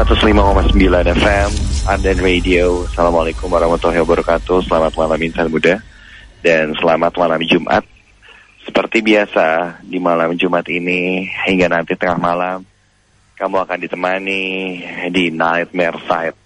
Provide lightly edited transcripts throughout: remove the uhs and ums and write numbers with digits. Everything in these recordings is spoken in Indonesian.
105,9 FM Ardan Radio. Assalamualaikum warahmatullahi wabarakatuh. Selamat malam insan muda dan selamat malam Jumat. Seperti biasa di malam Jumat ini hingga nanti tengah malam kamu akan ditemani di Nightmare Side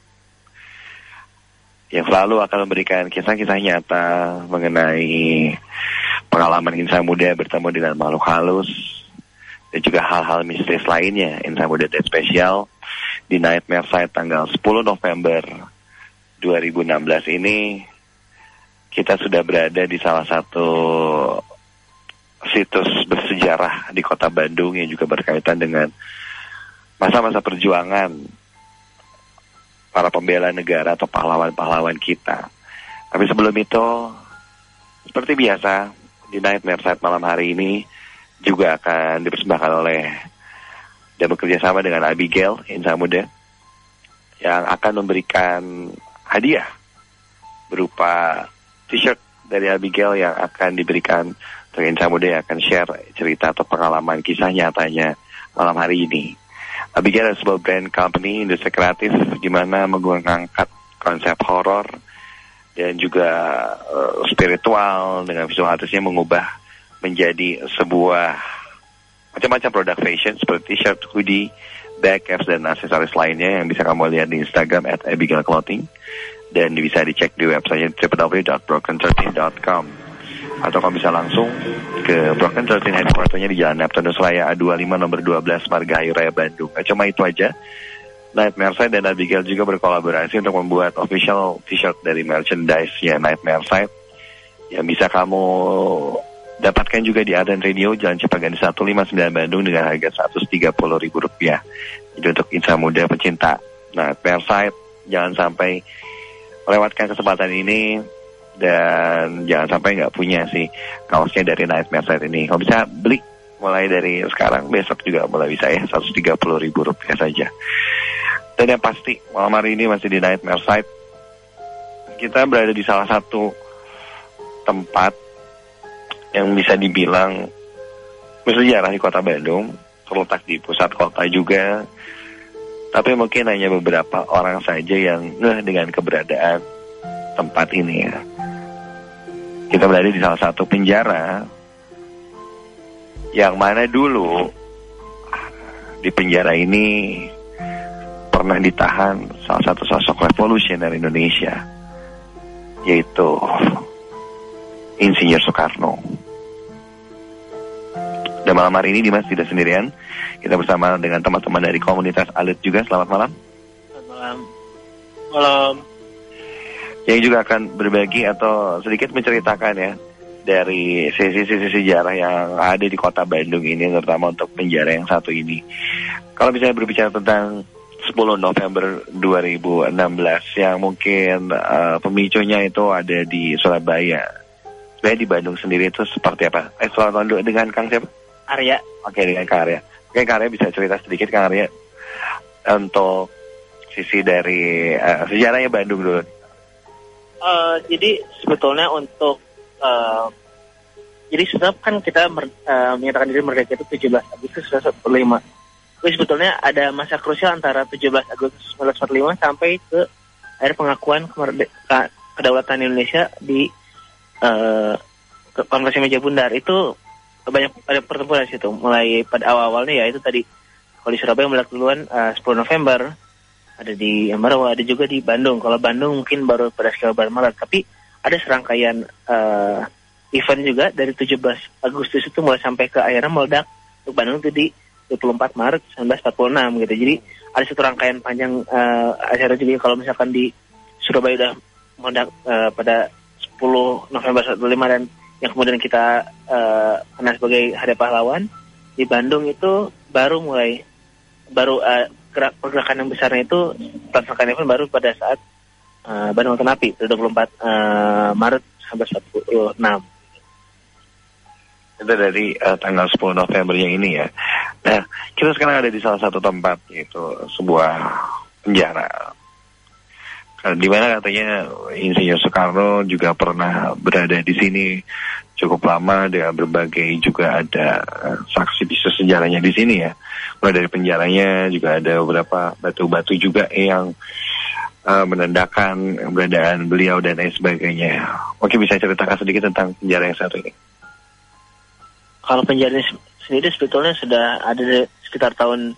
yang selalu akan memberikan kisah-kisah nyata mengenai pengalaman insan muda bertemu dengan makhluk halus dan juga hal-hal mistis lainnya. Insan muda dan spesial di Nightmare Side tanggal 10 November 2016 ini kita sudah berada di salah satu situs bersejarah di kota Bandung yang juga berkaitan dengan masa-masa perjuangan para pembela negara atau pahlawan-pahlawan kita. Tapi sebelum itu, seperti biasa di Nightmare Side malam hari ini juga akan dipersembahkan oleh dan bekerja sama dengan Abigail, insan muda, yang akan memberikan hadiah berupa t-shirt dari Abigail yang akan diberikan untuk insan muda yang akan share cerita atau pengalaman kisah nyatanya malam hari ini. Abigail adalah sebuah brand company industri kreatif di mana mengangkat konsep horor dan juga spiritual dengan visual artisnya mengubah menjadi sebuah macam-macam produk fashion seperti t-shirt, hoodie, bag, caps, dan aksesoris lainnya yang bisa kamu lihat di Instagram @abigailclothing dan bisa dicek di website www.broken13.com atau kamu bisa langsung ke Broken 13 headquarternya di Jalan Neptunus Raya A25 nomor 12 Margahayu Raya Bandung. Nah, cuma itu aja. Nightmare Side dan Abigail juga berkolaborasi untuk membuat official t-shirt dari merchandise ya Nightmare Side yang bisa kamu dapatkan juga di Ardan Radio Jalan Cipaganti 159 Bandung dengan harga Rp130.000. Jadi untuk insan muda pecinta Nightmare Side jangan sampai melewatkan kesempatan ini dan jangan sampai nggak punya sih kaosnya dari Nightmare Side ini. Kalau bisa beli mulai dari sekarang, besok juga mulai bisa ya, Rp130.000 saja. Dan yang pasti malam hari ini masih di Nightmare Side. Kita berada di salah satu tempat yang bisa dibilang bersejarah di kota Bandung, terletak di pusat kota juga. Tapi mungkin hanya beberapa orang saja yang ngeh dengan keberadaan tempat ini ya. Kita berada di salah satu penjara yang mana dulu di penjara ini pernah ditahan salah satu sosok revolusioner Indonesia, yaitu Insinyur Soekarno. Dan malam hari ini Dimas tidak sendirian, kita bersama dengan teman-teman dari komunitas Alit juga. Selamat malam. Selamat malam. Malam. Yang juga akan berbagi atau sedikit menceritakan ya dari sisi-sisi sejarah yang ada di kota Bandung ini, terutama untuk penjara yang satu ini. Kalau bisa berbicara tentang 10 November 2016 yang mungkin pemicunya itu ada di Surabaya. Sebenarnya di Bandung sendiri itu seperti apa? Selamat dengan Kang siapa? Arya. Oke, dengan Kang Arya. Oke, Kang Arya bisa cerita sedikit Kang Arya untuk sisi dari sejarahnya Bandung dulu. Jadi sebetulnya untuk jadi sebenarnya kan kita menyatakan diri merdeka itu 17 Agustus 1945. Tapi sebetulnya ada masa krusial antara 17 Agustus 1945 sampai ke akhir pengakuan kedaulatan Indonesia di Konferensi Meja Bundar. Itu banyak ada pertempuran di situ. Mulai pada awal-awalnya ya itu tadi kalau di Surabaya mulai duluan 10 November, ada di Ambarawa, ada juga di Bandung. Kalau Bandung mungkin baru pada sekitar bulan Maret, tapi ada serangkaian event juga dari 17 Agustus itu mulai sampai ke akhirnya meledak untuk Bandung itu di 24 Maret 1946 gitu. Jadi ada satu rangkaian panjang acara juga kalau misalkan di Surabaya udah meledak pada 10 November 1945 dan yang kemudian kita kenal sebagai Hari Pahlawan. Di Bandung itu baru pergerakan yang besarnya itu pelaksanaan event baru pada saat Bandung Lautan Api 24 Maret 1946. Itu dari tanggal 10 November yang ini ya. Nah, kita sekarang ada di salah satu tempat, yaitu sebuah penjara. Di mana katanya Insinyur Soekarno juga pernah berada di sini cukup lama dengan berbagai juga ada saksi bisu sejarahnya di sini ya. Mulai dari penjaranya juga ada beberapa batu-batu juga yang menandakan keberadaan beliau dan lain sebagainya. Oke, bisa ceritakan sedikit tentang penjara yang satu ini? Kalau penjara sendiri sebetulnya sudah ada sekitar tahun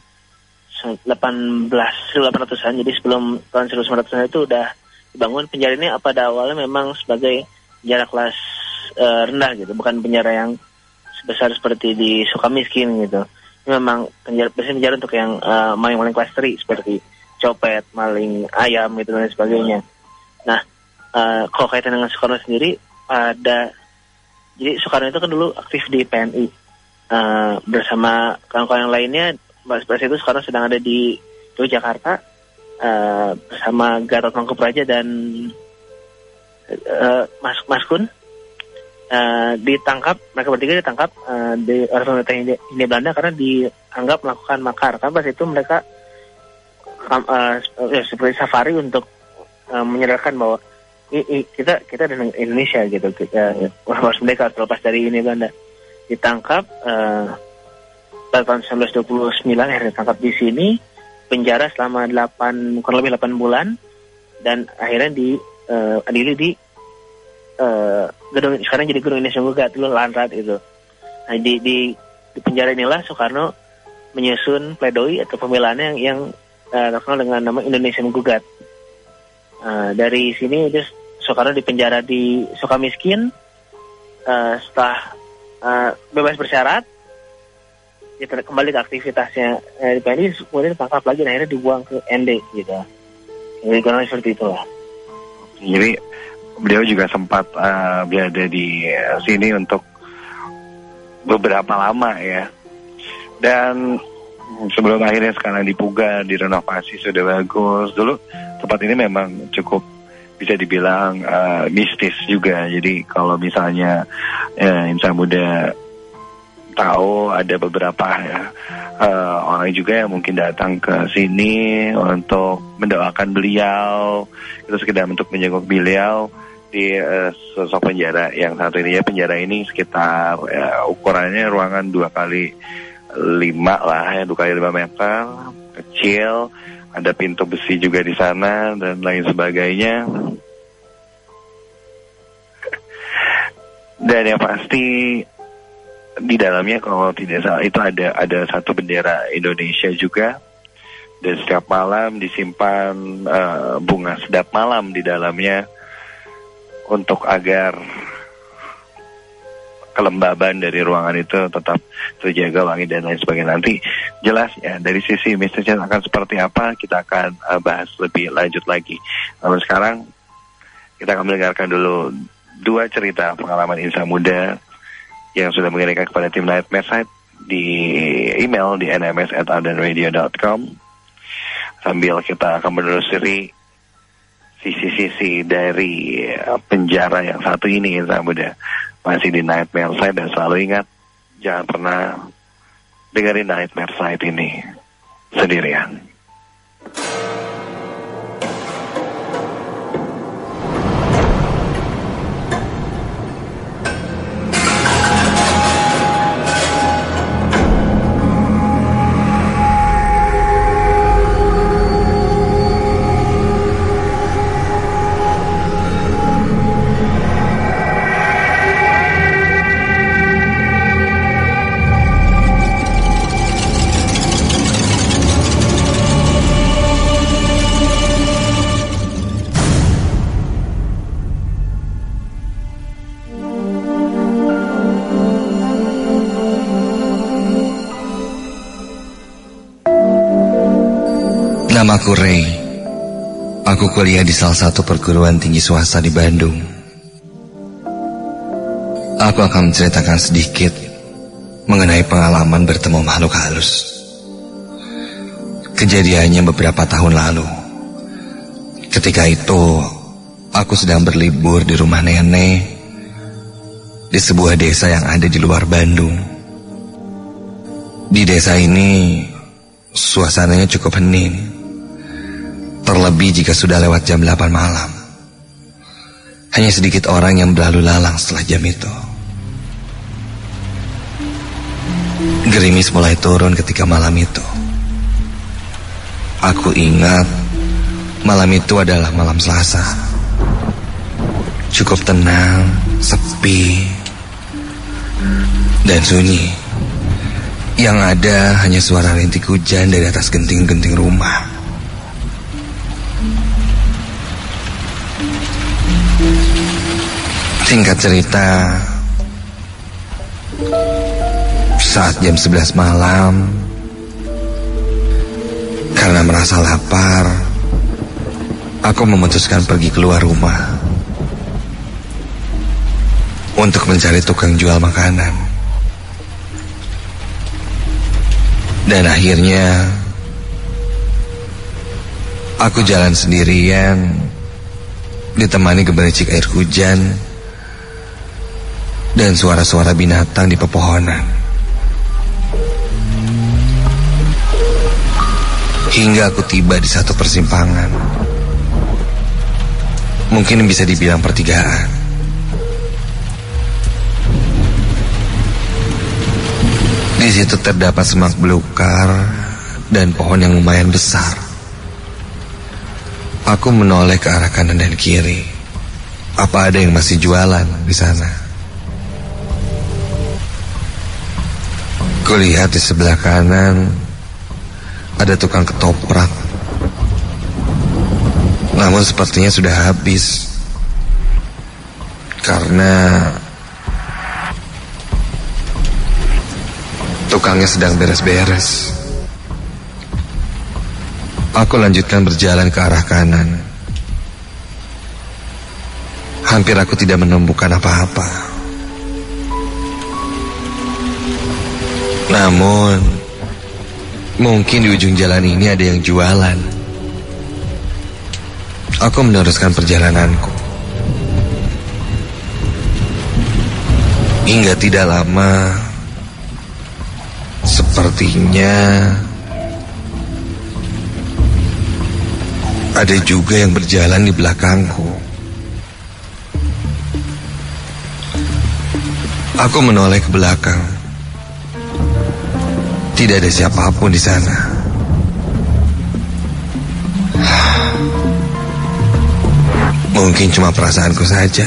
1800-an, jadi sebelum tahun 1900-an itu udah dibangun. Penjara ini pada awalnya memang sebagai penjara kelas rendah gitu, bukan penjara yang sebesar seperti di Sukamiskin gitu. Ini memang penjara untuk yang maling-maling kelas 3 seperti copet, maling ayam gitu dan sebagainya. Nah, kalau kaitan dengan Soekarno sendiri, jadi Soekarno itu kan dulu aktif di PNI bersama kawan-kawan yang lainnya. Pada itu Soekarno sedang ada di Yogyakarta bersama Gatot Mangkupraja dan Mas Kun. Ditangkap, mereka bertiga ditangkap di oleh pemerintah Hindia Belanda karena dianggap melakukan makar. Karena pas itu mereka seperti safari untuk menyadarkan bahwa kita dengan Indonesia gitu, harus mereka terlepas dari Hindia Belanda. Ditangkap pada tahun 1929, akhirnya ditangkap di sini, penjara selama kurang lebih 8 bulan, dan akhirnya diadili di gedung, sekarang jadi Gedung Indonesia Menggugat, dulu Lanrat itu. Nah, di penjara inilah Soekarno menyusun pledoi atau pembelaannya yang terkenal dengan nama Indonesia Menggugat. Dari sini Soekarno dipenjara di Sukamiskin. Setelah bebas bersyarat, dia kembali ke aktivitasnya di PNI, kemudian ditangkap lagi, dan akhirnya dibuang ke ND gitu. Jadi kurang seperti itulah. Jadi beliau juga sempat berada di sini untuk beberapa lama ya. Dan sebelum akhirnya sekarang dipugar, direnovasi, sudah bagus. Dulu tempat ini memang cukup bisa dibilang mistis juga. Jadi kalau misalnya insan muda tahu, ada beberapa orang juga yang mungkin datang ke sini untuk mendoakan beliau, itu sekedar untuk menjenguk beliau di sosok penjara yang satu ini ya. Penjara ini sekitar ukurannya ruangan 2x5 lah ya, 2x5 meter, kecil, ada pintu besi juga di sana dan lain sebagainya. Dan yang pasti di dalamnya kalau tidak salah itu ada satu bendera Indonesia juga, dan setiap malam disimpan bunga sedap malam di dalamnya untuk agar kelembaban dari ruangan itu tetap terjaga, wangi dan lain sebagainya. Nanti jelas ya dari sisi mistisnya akan seperti apa, kita akan bahas lebih lanjut lagi. Namun sekarang kita akan mendengarkan dulu 2 cerita pengalaman insan muda yang sudah mengirimkan kepada tim Nightmare Site di email di nms@ardenradio.com. Sambil kita akan menelusuri sisi-sisi dari penjara yang satu ini, insan muda. Masih di Nightmare Site, dan selalu ingat, jangan pernah dengerin Nightmare Site ini sendirian. Namaku Ray. Aku kuliah di salah satu perguruan tinggi swasta di Bandung. Aku akan menceritakan sedikit mengenai pengalaman bertemu makhluk halus. Kejadiannya beberapa tahun lalu. Ketika itu, aku sedang berlibur di rumah nenek di sebuah desa yang ada di luar Bandung. Di desa ini, suasananya cukup hening. Terlebih jika sudah lewat jam 8 malam. Hanya sedikit orang yang berlalu lalang setelah jam itu. Gerimis mulai turun ketika malam itu. Aku ingat malam itu adalah malam Selasa. Cukup tenang, sepi, dan sunyi. Yang ada hanya suara rintik hujan dari atas genting-genting rumah. Singkat cerita, saat jam 11 malam, karena merasa lapar, aku memutuskan pergi keluar rumah untuk mencari tukang jual makanan. Dan akhirnya aku jalan sendirian, ditemani gemericik air hujan dan suara-suara binatang di pepohonan. Hingga aku tiba di satu persimpangan. Mungkin bisa dibilang pertigaan. Di situ terdapat semak belukar dan pohon yang lumayan besar. Aku menoleh ke arah kanan dan kiri. Apa ada yang masih jualan di sana? Kulihat di sebelah kanan ada tukang ketoprak. Namun sepertinya sudah habis, karena tukangnya sedang beres-beres. Aku lanjutkan berjalan ke arah kanan. Hampir aku tidak menemukan apa-apa. Namun mungkin di ujung jalan ini ada yang jualan. Aku meneruskan perjalananku. Hingga tidak lama, sepertinya ada juga yang berjalan di belakangku. Aku menoleh ke belakang. Tidak ada siapapun di sana. Mungkin cuma perasaanku saja.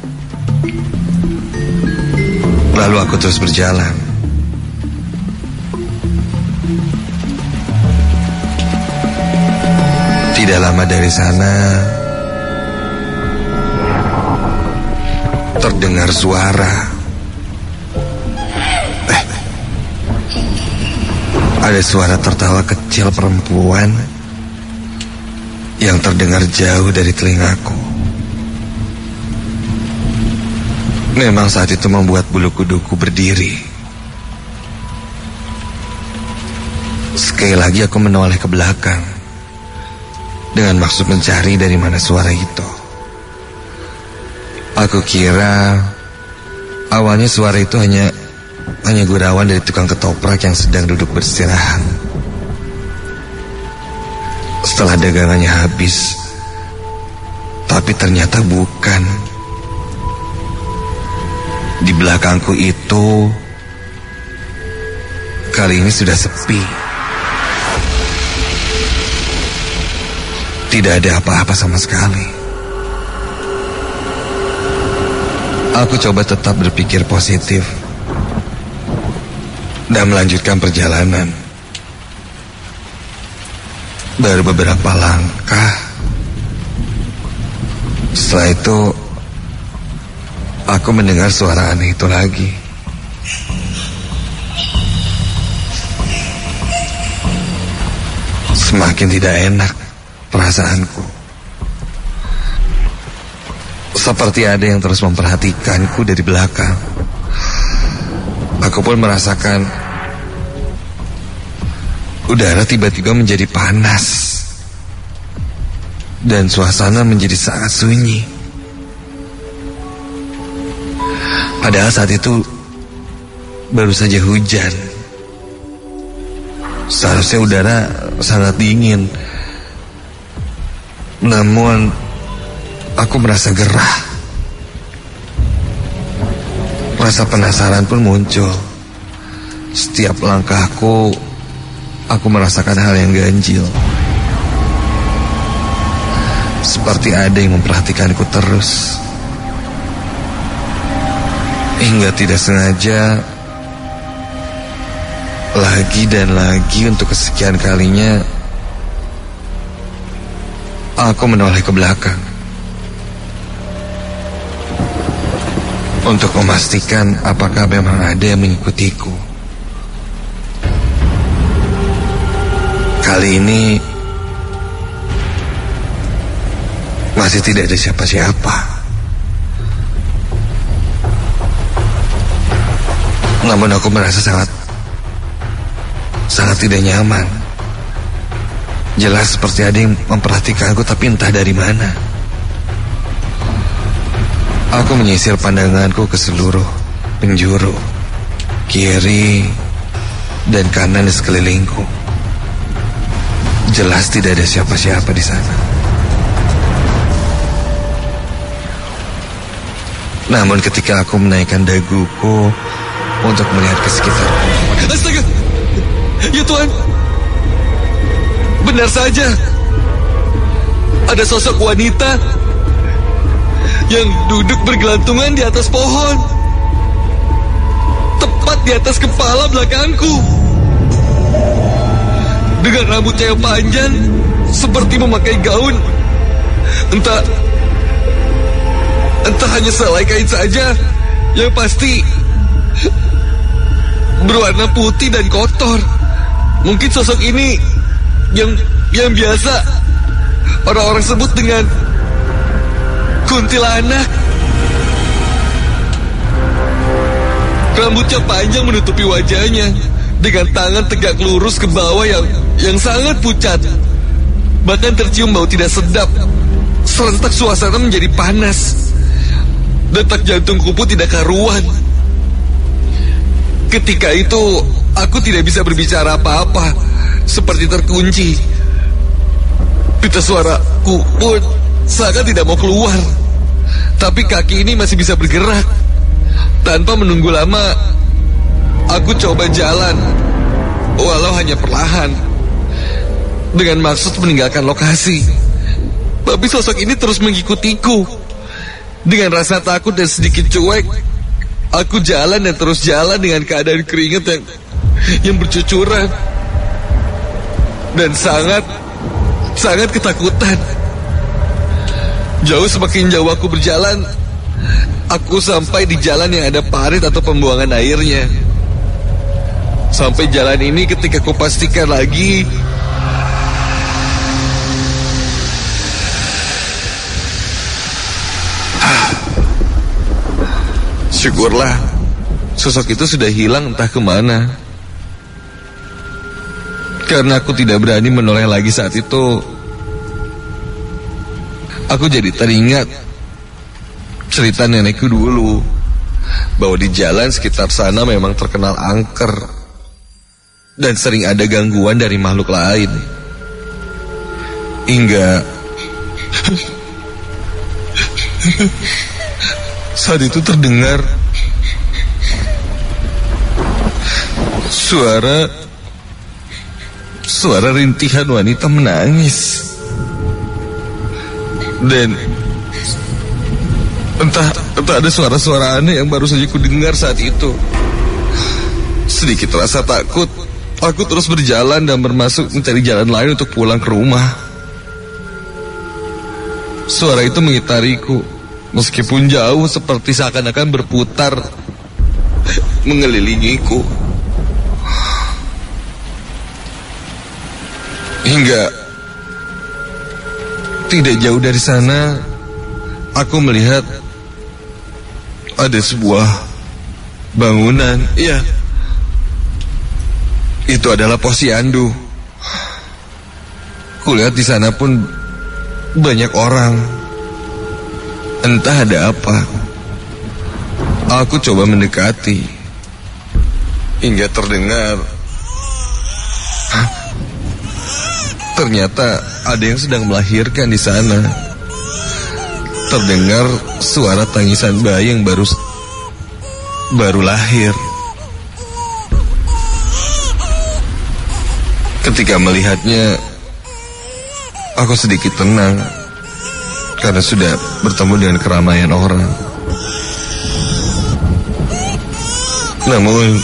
Lalu aku terus berjalan. Tidak lama dari sana, terdengar suara. Ada suara tertawa kecil perempuan yang terdengar jauh dari telingaku. Memang saat itu membuat bulu kuduku berdiri. Sekali lagi aku menoleh ke belakang dengan maksud mencari dari mana suara itu. Aku kira awalnya suara itu hanya gurauan dari tukang ketoprak yang sedang duduk beristirahat setelah dagangannya habis. Tapi ternyata bukan. Di belakangku itu kali ini sudah sepi. Tidak ada apa-apa sama sekali. Aku coba tetap berpikir positif dan melanjutkan perjalanan. Baru beberapa langkah, setelah itu aku mendengar suara aneh itu lagi. Semakin tidak enak perasaanku. Seperti ada yang terus memperhatikanku dari belakang. Aku pun merasakan udara tiba-tiba menjadi panas dan suasana menjadi sangat sunyi. Padahal saat itu baru saja hujan. Seharusnya udara sangat dingin. Namun aku merasa gerah. Rasa penasaran pun muncul. Setiap langkahku, aku merasakan hal yang ganjil. Seperti ada yang memperhatikanku terus. Hingga tidak sengaja, lagi dan lagi untuk kesekian kalinya, aku menoleh ke belakang untuk memastikan apakah memang ada yang mengikutiku. Kali ini masih tidak ada siapa-siapa. Namun aku merasa sangat tidak nyaman. Jelas seperti ada yang memperhatikanku, tapi entah dari mana. Aku menyisir pandanganku ke seluruh penjuru, kiri dan kanan di sekelilingku. Jelas tidak ada siapa-siapa di sana. Namun ketika aku menaikkan daguku untuk melihat ke sekitar, astaga! Ya Tuhan, benar saja. Ada sosok wanita yang duduk bergelantungan di atas pohon, tepat di atas kepala belakangku, dengan rambutnya yang panjang seperti memakai gaun. Entah hanya selai kain saja, yang pasti berwarna putih dan kotor. Mungkin sosok ini yang biasa orang-orang sebut dengan kuntilanak. Rambutnya panjang menutupi wajahnya, dengan tangan tegak lurus ke bawah yang sangat pucat. Bahkan tercium bau tidak sedap. Serentak suasana menjadi panas. Detak jantungku pun tidak karuan. Ketika itu aku tidak bisa berbicara apa-apa, seperti terkunci. Pita suaraku pun sangat tidak mau keluar. Tapi kaki ini masih bisa bergerak. Tanpa menunggu lama, aku coba jalan, walau hanya perlahan, dengan maksud meninggalkan lokasi. Tapi sosok ini terus mengikutiku. Dengan rasa takut dan sedikit cuek, aku jalan dan terus jalan dengan keadaan keringat yang bercucuran dan sangat ketakutan. Semakin jauh aku berjalan, aku sampai di jalan yang ada parit atau pembuangan airnya. Sampai jalan ini ketika aku pastikan lagi, syukurlah sosok itu sudah hilang entah kemana. Karena aku tidak berani menoleh lagi saat itu, aku jadi teringat cerita nenekku dulu, bahwa di jalan sekitar sana memang terkenal angker dan sering ada gangguan dari makhluk lain. Hingga saat itu terdengar suara rintihan wanita menangis. Dan entah ada suara-suara aneh yang baru saja ku dengar saat itu. Sedikit rasa takut, aku terus berjalan dan bermasuk mencari jalan lain untuk pulang ke rumah. Suara itu mengitariku, meskipun jauh, seperti seakan-akan berputar mengelilingiku. Hingga tidak jauh dari sana, aku melihat ada sebuah bangunan. Iya, itu adalah posyandu. Kulihat di sana pun banyak orang. Entah ada apa. Aku coba mendekati, hingga terdengar, ternyata ada yang sedang melahirkan di sana. Terdengar suara tangisan bayi yang baru lahir. Ketika melihatnya, aku sedikit tenang karena sudah bertemu dengan keramaian orang. Namun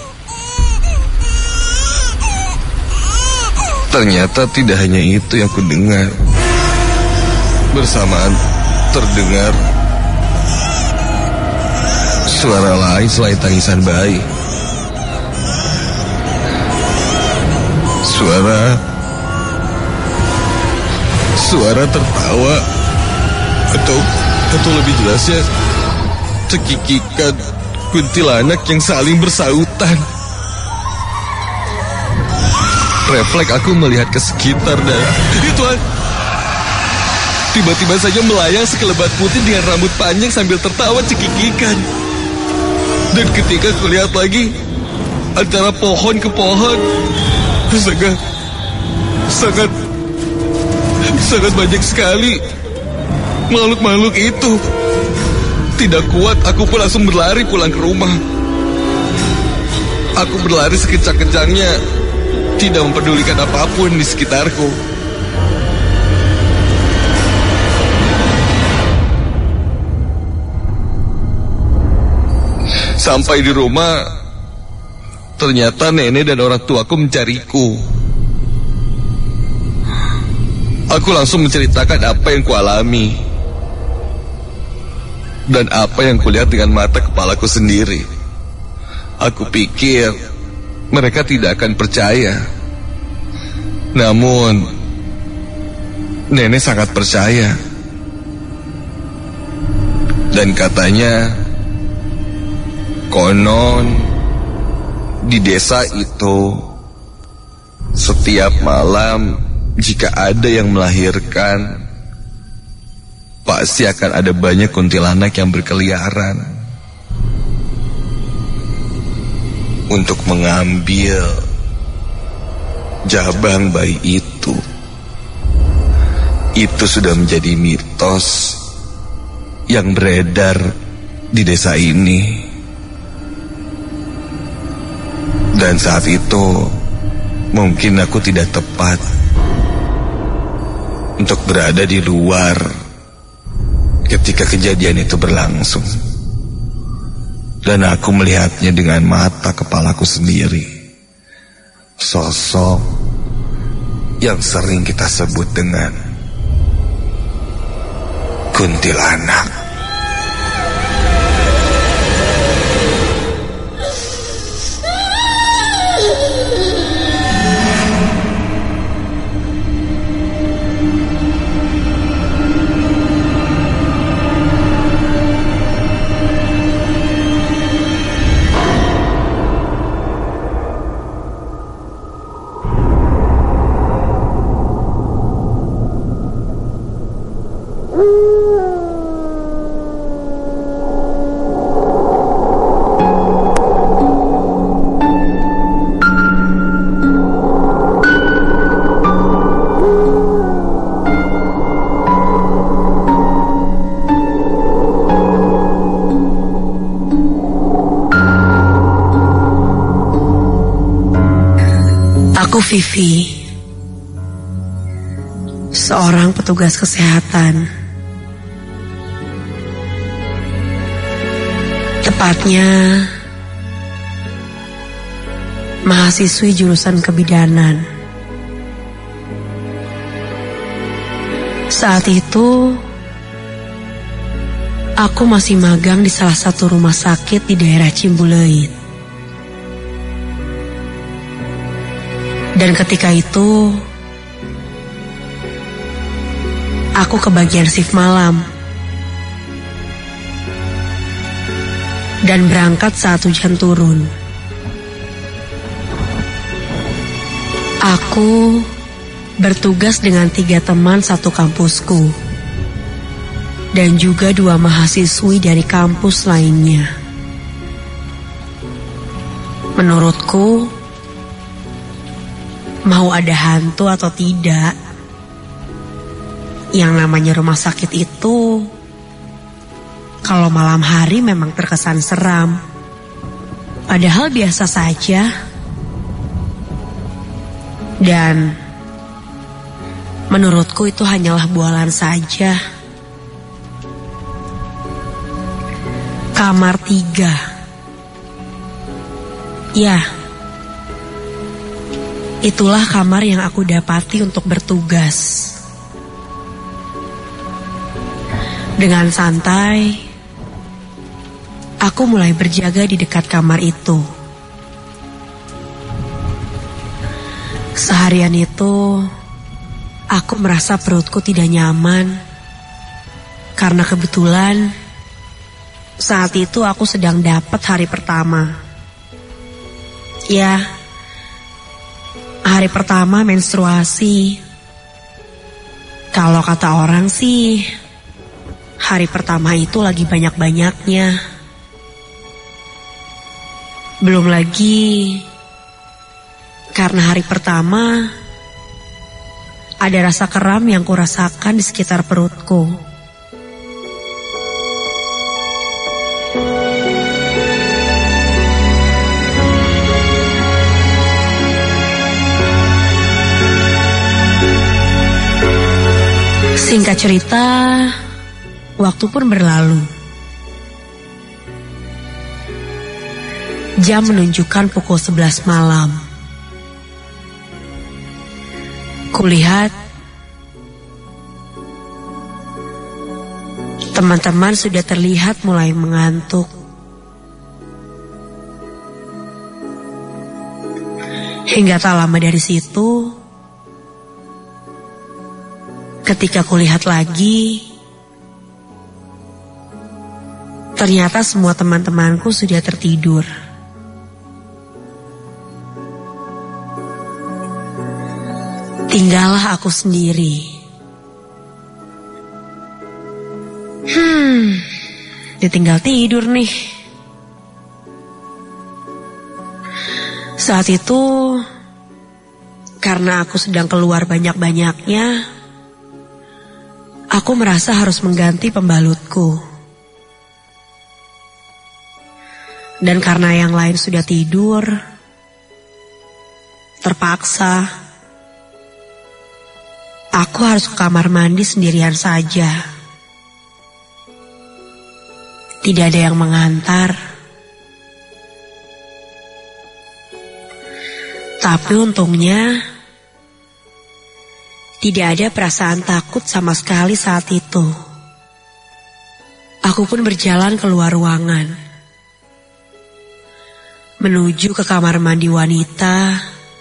ternyata tidak hanya itu yang ku dengar. Bersamaan terdengar suara lain selain tangisan bayi. Suara tertawa atau lebih jelasnya cekikikan kuntilanak yang saling bersautan. Refleks aku melihat ke sekitar dan Tuhan, tiba-tiba saja melayang sekelebat putih dengan rambut panjang sambil tertawa cekikikan. Dan ketika kulihat lagi, antara pohon ke pohon sangat banyak sekali makhluk-makhluk itu. Tidak kuat, aku pun langsung berlari pulang ke rumah. Aku berlari sekencang-kencangnya, tidak mempedulikan apapun di sekitarku. Sampai di rumah, ternyata nenek dan orang tuaku mencariku. Aku langsung menceritakan apa yang kualami dan apa yang kulihat dengan mata kepalaku sendiri. Aku pikir mereka tidak akan percaya. Namun nenek sangat percaya. Dan katanya, konon di desa itu setiap malam jika ada yang melahirkan, pasti akan ada banyak kuntilanak yang berkeliaran untuk mengambil jabang bayi itu. Itu sudah menjadi mitos yang beredar di desa ini. Dan saat itu mungkin aku tidak tepat untuk berada di luar ketika kejadian itu berlangsung. Dan aku melihatnya dengan mata kepalaku sendiri. Sosok yang sering kita sebut dengan kuntilanak. Aku Vivi, seorang petugas kesehatan. Tepatnya mahasiswi jurusan kebidanan. Saat itu aku masih magang di salah satu rumah sakit di daerah Cimbuleuit. Dan ketika itu, aku kebagian shift malam. Dan berangkat saat hujan turun. Aku bertugas dengan 3 teman satu kampusku. Dan juga 2 mahasiswi dari kampus lainnya. Menurutku, mau ada hantu atau tidak, yang namanya rumah sakit itu, kalau malam hari memang terkesan seram. Padahal biasa saja. Dan menurutku itu hanyalah bualan saja. Kamar 3. Ya, itulah kamar yang aku dapati untuk bertugas. Dengan santai, aku mulai berjaga di dekat kamar itu. Seharian itu, aku merasa perutku tidak nyaman. Karena kebetulan, saat itu aku sedang dapat hari pertama. Ya, hari pertama menstruasi. Kalau kata orang sih, hari pertama itu lagi banyak-banyaknya. Belum lagi, karena hari pertama, ada rasa kram yang kurasakan di sekitar perutku. Singkat cerita, waktu pun berlalu. Jam menunjukkan pukul 11 malam. Kulihat teman-teman sudah terlihat mulai mengantuk. Hingga tak lama dari situ, ketika kulihat lagi, ternyata semua teman-temanku sudah tertidur. Tinggallah aku sendiri. Ditinggal tidur nih. Saat itu, karena aku sedang keluar banyak-banyaknya, aku merasa harus mengganti pembalutku. Dan karena yang lain sudah tidur, terpaksa aku harus ke kamar mandi sendirian saja. Tidak ada yang mengantar. Tapi untungnya, tidak ada perasaan takut sama sekali saat itu. Aku pun berjalan keluar ruangan, menuju ke kamar mandi wanita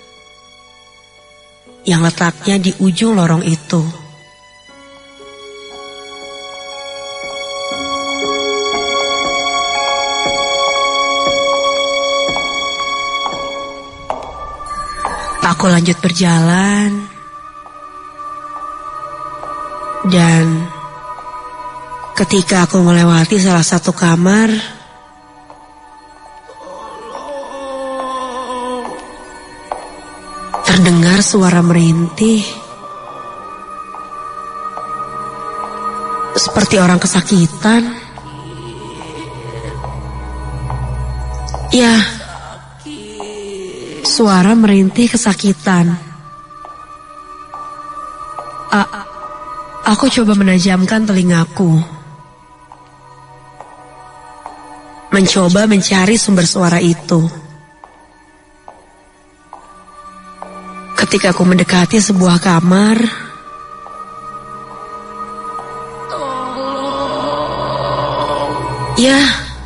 yang letaknya di ujung lorong itu. Aku lanjut berjalan, dan ketika aku melewati salah satu kamar, terdengar suara merintih, seperti orang kesakitan. Ya, suara merintih kesakitan. Aku coba menajamkan telingaku, mencoba mencari sumber suara itu. Ketika aku mendekati sebuah kamar, ya,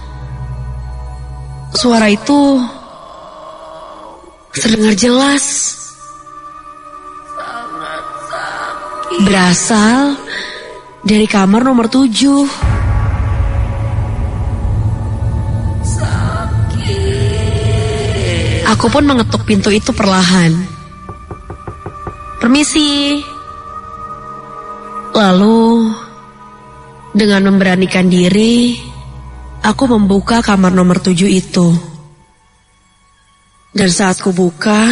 suara itu terdengar jelas. Berasal dari kamar nomor 7. Aku pun mengetuk pintu itu perlahan. Permisi. Lalu, dengan memberanikan diri, aku membuka kamar nomor 7 itu. Dan saat ku buka,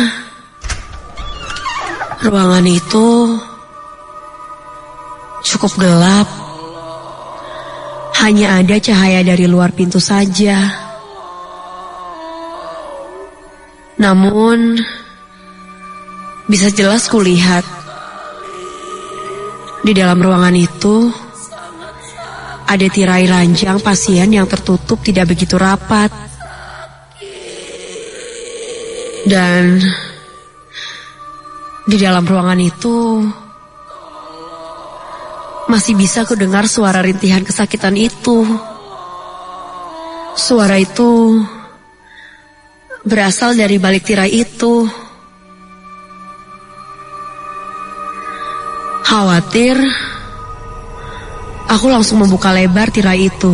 ruangan itu cukup gelap. Hanya ada cahaya dari luar pintu saja. Namun, bisa jelas kulihat. Di dalam ruangan itu ada tirai ranjang pasien yang tertutup tidak begitu rapat. Dan di dalam ruangan itu masih bisa kudengar suara rintihan kesakitan itu. Suara itu berasal dari balik tirai itu. Khawatir, aku langsung membuka lebar tirai itu.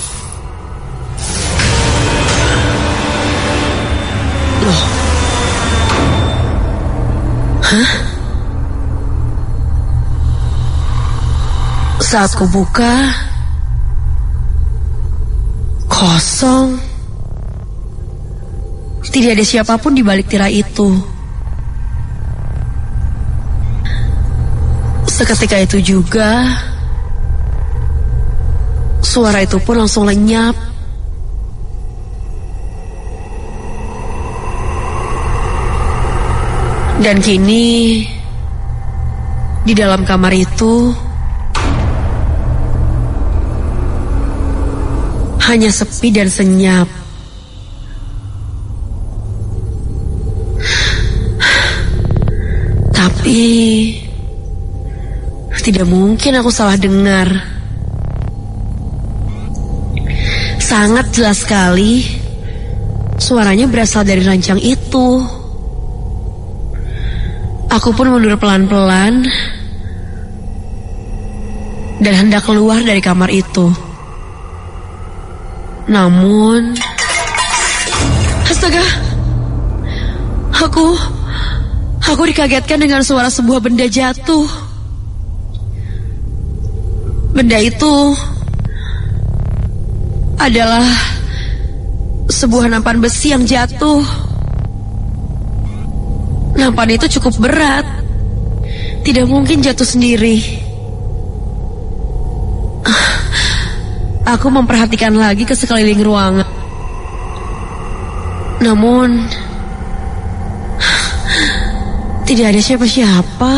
Loh. Hah? Saat kubuka, kosong. Tidak ada siapapun di balik tirai itu. Seketika itu juga, suara itu pun langsung lenyap. Dan kini, di dalam kamar itu, hanya sepi dan senyap. Tapi tidak mungkin aku salah dengar. Sangat jelas sekali suaranya berasal dari ranjang itu. Aku pun mundur pelan-pelan dan hendak keluar dari kamar itu. Namun, astaga, aku dikagetkan dengan suara sebuah benda jatuh. Benda itu adalah sebuah nampan besi yang jatuh. Nampan itu cukup berat, tidak mungkin jatuh sendiri. Aku memperhatikan lagi ke sekeliling ruangan. Namun, tidak ada siapa-siapa.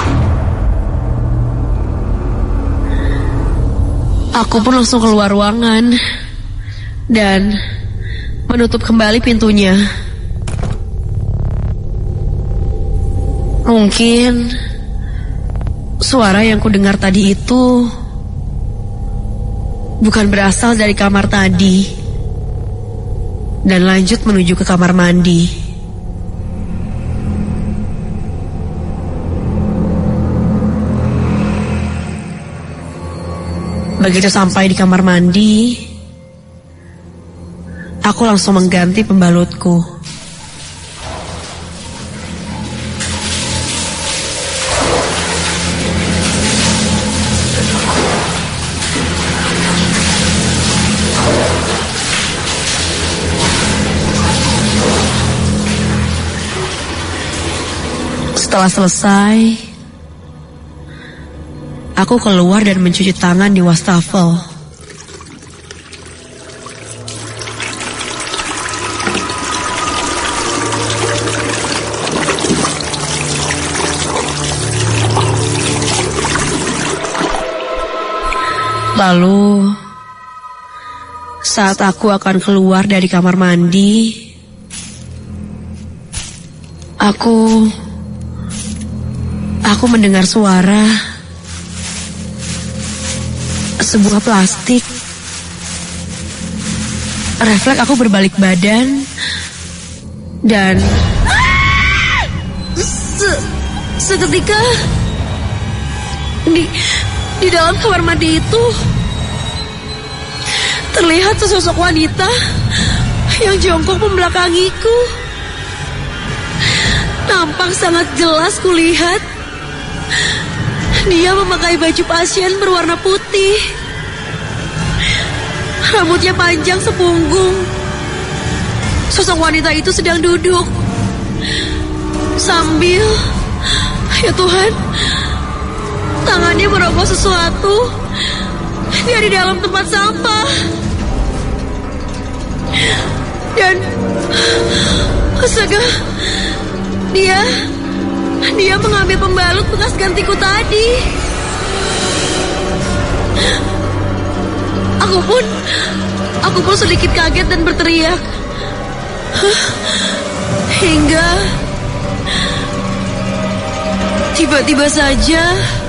Aku pun langsung keluar ruangan dan menutup kembali pintunya. Mungkin suara yang kudengar tadi itu bukan berasal dari kamar tadi, dan lanjut menuju ke kamar mandi. Begitu sampai di kamar mandi, aku langsung mengganti pembalutku. Setelah selesai, aku keluar dan mencuci tangan di wastafel. Lalu, saat aku akan keluar dari kamar mandi, aku mendengar suara sebuah plastik. Refleks aku berbalik badan dan seketika di dalam kamar mandi itu terlihat sesosok wanita yang jongkok membelakangiku. Nampak sangat jelas kulihat dia memakai baju pasien berwarna putih. Rambutnya panjang sepunggung. Sosok wanita itu sedang duduk sambil, ya Tuhan, tangannya merogoh sesuatu dari dalam tempat sampah. Dan astaga, Dia mengambil pembalut bekas gantiku tadi. Aku pun sedikit kaget dan berteriak. Hingga tiba-tiba saja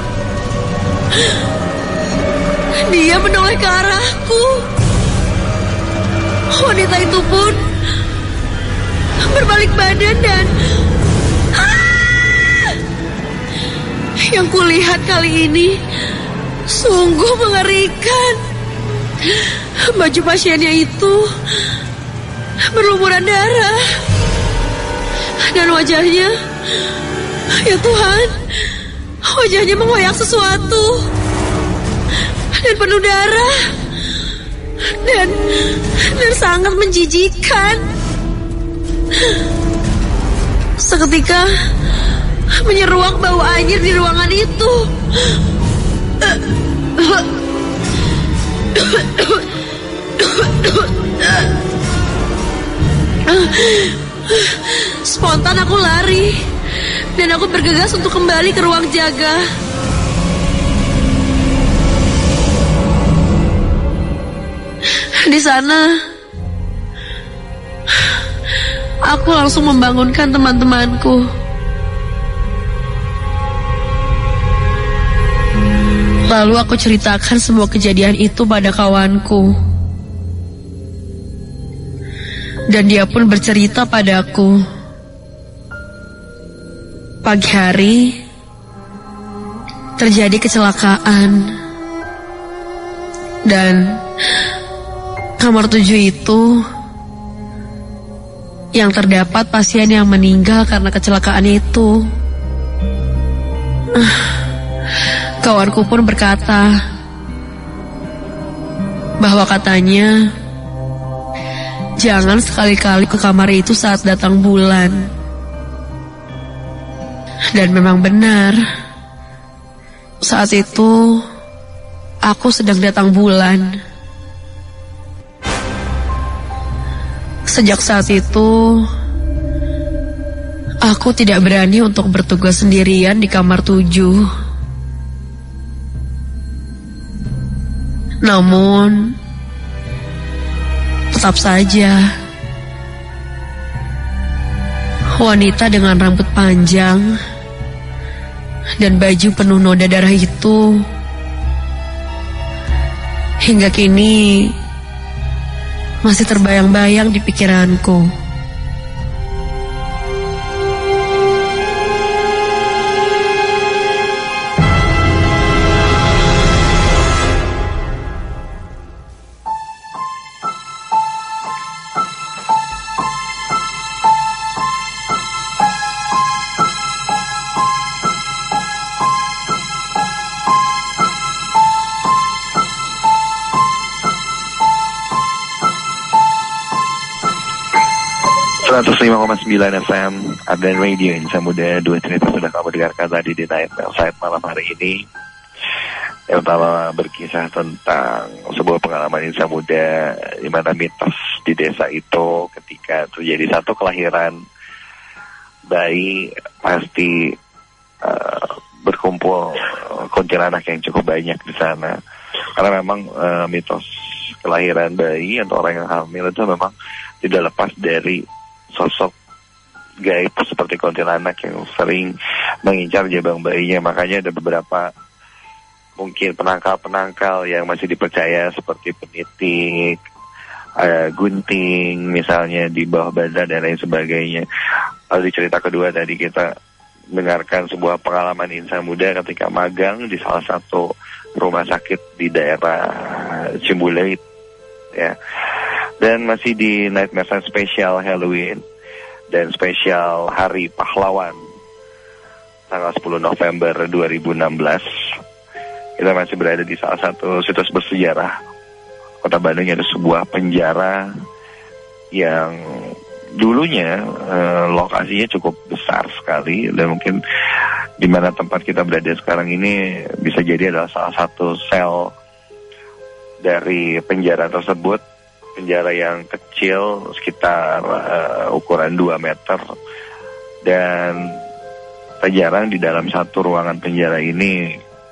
dia menoleh ke arahku. Wanita itu pun berbalik badan dan yang kulihat kali ini sungguh mengerikan. Baju pasiennya itu berlumuran darah dan wajahnya, ya Tuhan, wajahnya mengoyak sesuatu dan penuh darah dan sangat menjijikkan. Seketika menyeruak bau anjir di ruangan itu. Spontan aku lari dan aku bergegas untuk kembali ke ruang jaga. Di sana aku langsung membangunkan teman-temanku. Lalu aku ceritakan semua kejadian itu pada kawanku. Dan dia pun bercerita padaku. Pagi hari terjadi kecelakaan. Dan kamar 7 itu yang terdapat pasien yang meninggal karena kecelakaan itu. Kawanku pun berkata bahwa katanya jangan sekali-kali ke kamar itu saat datang bulan. Dan memang benar, saat itu aku sedang datang bulan. Sejak saat itu aku tidak berani untuk bertugas sendirian di kamar 7. Namun tetap saja wanita dengan rambut panjang dan baju penuh noda darah itu hingga kini masih terbayang-bayang di pikiranku. FM Ardan Radio Insan Muda. Dua cerita sudah kamu dengarkan tadi di Night Side malam hari ini. Yang pertama berkisah tentang sebuah pengalaman insan muda di mana mitos di desa itu ketika terjadi satu kelahiran bayi pasti berkumpul kuntilanak yang cukup banyak di sana. Karena memang mitos kelahiran bayi atau orang yang hamil itu memang tidak lepas dari sosok gaib seperti kuntilanak yang sering mengincar jabang bayinya. Makanya ada beberapa mungkin penangkal-penangkal yang masih dipercaya seperti penitik, gunting misalnya di bawah badan dan lain sebagainya. Lalu di cerita kedua tadi kita dengarkan sebuah pengalaman insan muda ketika magang di salah satu rumah sakit di daerah Cimbuleit ya. Dan masih di Nightmare Special Halloween dan spesial Hari Pahlawan tanggal 10 November 2016. Kita masih berada di salah satu situs bersejarah Kota Bandung, ada sebuah penjara yang dulunya lokasinya cukup besar sekali dan mungkin di mana tempat kita berada sekarang ini bisa jadi adalah salah satu sel dari penjara tersebut. Penjara yang kecil sekitar ukuran 2 meter dan tak jarang di dalam satu ruangan penjara ini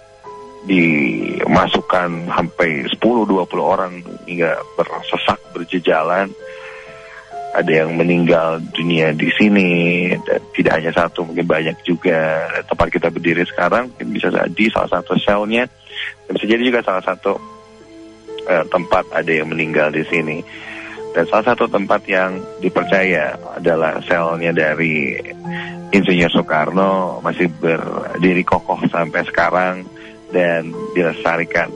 dimasukkan sampai 10-20 orang hingga bersesak berjejalan. Ada yang meninggal dunia di sini, dan tidak hanya satu, mungkin banyak juga. Tempat kita berdiri sekarang mungkin bisa jadi salah satu selnya, dan bisa jadi juga salah satu tempat ada yang meninggal di sini. Dan salah satu tempat yang dipercaya adalah selnya dari Insinyur Soekarno masih berdiri kokoh sampai sekarang dan dilestarikan.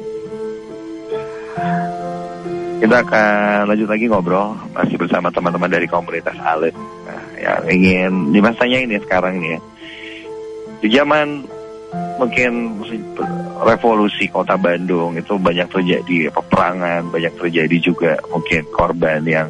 Kita akan lanjut lagi ngobrol masih bersama teman-teman dari komunitas Alit. Nah, yang ingin di masanya ini sekarang ini ya, di zaman mungkin revolusi kota Bandung itu banyak terjadi peperangan, banyak terjadi juga mungkin korban yang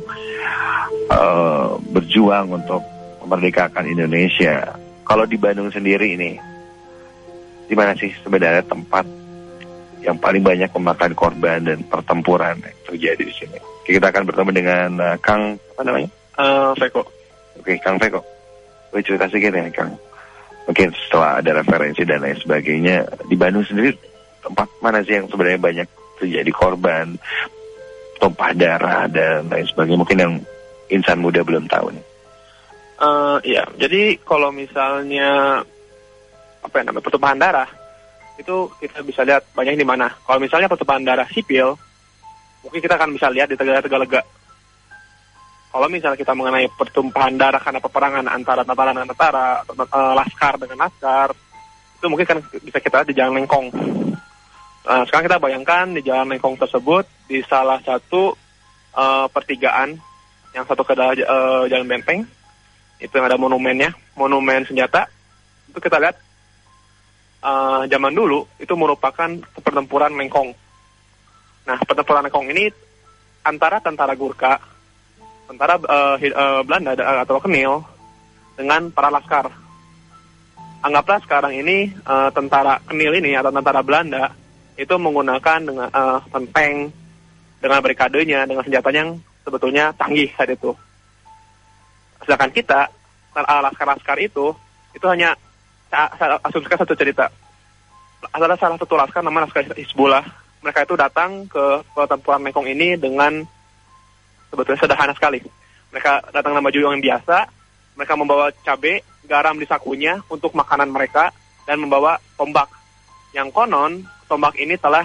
berjuang untuk memerdekakan Indonesia. Kalau di Bandung sendiri ini, di mana sih sebenarnya tempat yang paling banyak memakan korban dan pertempuran yang terjadi di sini? Kita akan bertemu dengan Kang, apa namanya? Veko. Oke, Kang Veko. Boleh cerita sedikit ya, Kang? Mungkin setelah ada referensi dan lain sebagainya, di Bandung sendiri tempat mana sih yang sebenarnya banyak terjadi korban, tumpah darah dan lain sebagainya? Mungkin yang insan muda belum tahu nih. Iya, jadi kalau misalnya pertumpahan darah itu kita bisa lihat banyak di mana. Kalau misalnya pertumpahan darah sipil, mungkin kita akan bisa lihat di Tegalega. Kalau misalnya kita mengenai pertumpahan darah karena peperangan antara tentara dengan tentara, laskar dengan laskar, itu mungkin kan bisa kita lihat di Jalan Lengkong. Sekarang kita bayangkan di Jalan Lengkong tersebut, di salah satu pertigaan yang satu ke Jalan Benteng, itu yang ada monumennya, monumen senjata. Itu kita lihat zaman dulu itu merupakan pertempuran Lengkong. Nah, pertempuran Lengkong ini antara tentara Gurkha, tentara Belanda atau Kenil dengan para laskar. Anggaplah sekarang ini tentara Kenil ini atau tentara Belanda itu menggunakan dengan tank, dengan barikadenya, dengan senjatanya yang sebetulnya canggih saat itu. Sedangkan kita, laskar-laskar itu hanya, saya asumsikan satu cerita. Ada salah satu laskar namanya Laskar Hizbullah. Mereka itu datang ke pertempuran Lengkong ini dengan sebetulnya sederhana sekali. Mereka datang dengan baju yang biasa, mereka membawa cabai, garam di sakunya untuk makanan mereka, dan membawa tombak. Yang konon, tombak ini telah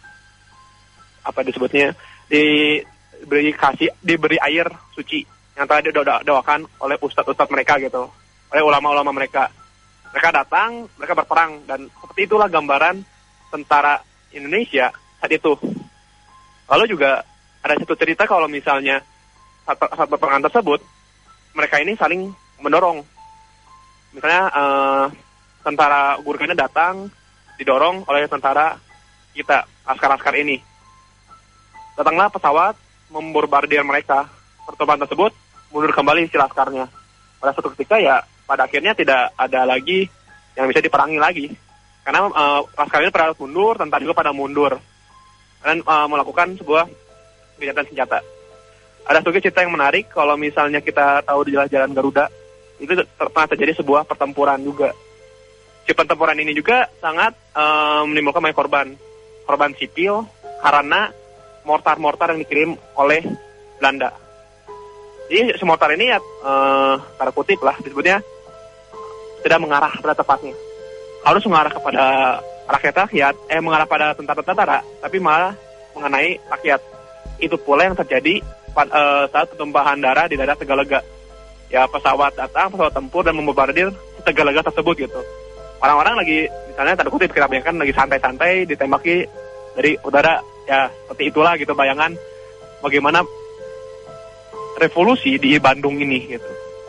diberi air suci yang telah didoakan oleh ustadz-ustadz mereka gitu, oleh ulama-ulama mereka. Mereka datang, mereka berperang, dan seperti itulah gambaran tentara Indonesia saat itu. Lalu juga ada satu cerita kalau misalnya saat perperangan tersebut, mereka ini saling mendorong. Misalnya tentara Gurkha datang, didorong oleh tentara kita, laskar-laskar ini. Datanglah pesawat membombardir mereka. Pertempuran tersebut mundur kembali si laskarnya. Pada suatu ketika ya, pada akhirnya tidak ada lagi yang bisa diperangi lagi. Karena laskar ini pada mundur, tentara juga pada mundur. Dan melakukan sebuah gencatan senjata. Ada juga cerita yang menarik, kalau misalnya kita tahu di jalan Garuda, itu pernah terjadi sebuah pertempuran juga. Si pertempuran ini juga sangat menimbulkan banyak korban sipil karena mortar-mortar yang dikirim oleh Belanda. Jadi si mortar ini ya tanda kutip lah disebutnya tidak mengarah pada tepatnya. Harus mengarah kepada rakyat, mengarah pada tentara-tentara, tapi malah mengenai rakyat. Itu pula yang terjadi saat pertumpahan darah di daerah Tegalega. Ya pesawat datang, pesawat tempur dan membombardir Tegalega tersebut gitu. Orang-orang lagi, misalnya tanda kutip kita bayangkan lagi santai-santai ditembaki dari udara, ya seperti itulah gitu bayangan bagaimana revolusi di Bandung ini gitu.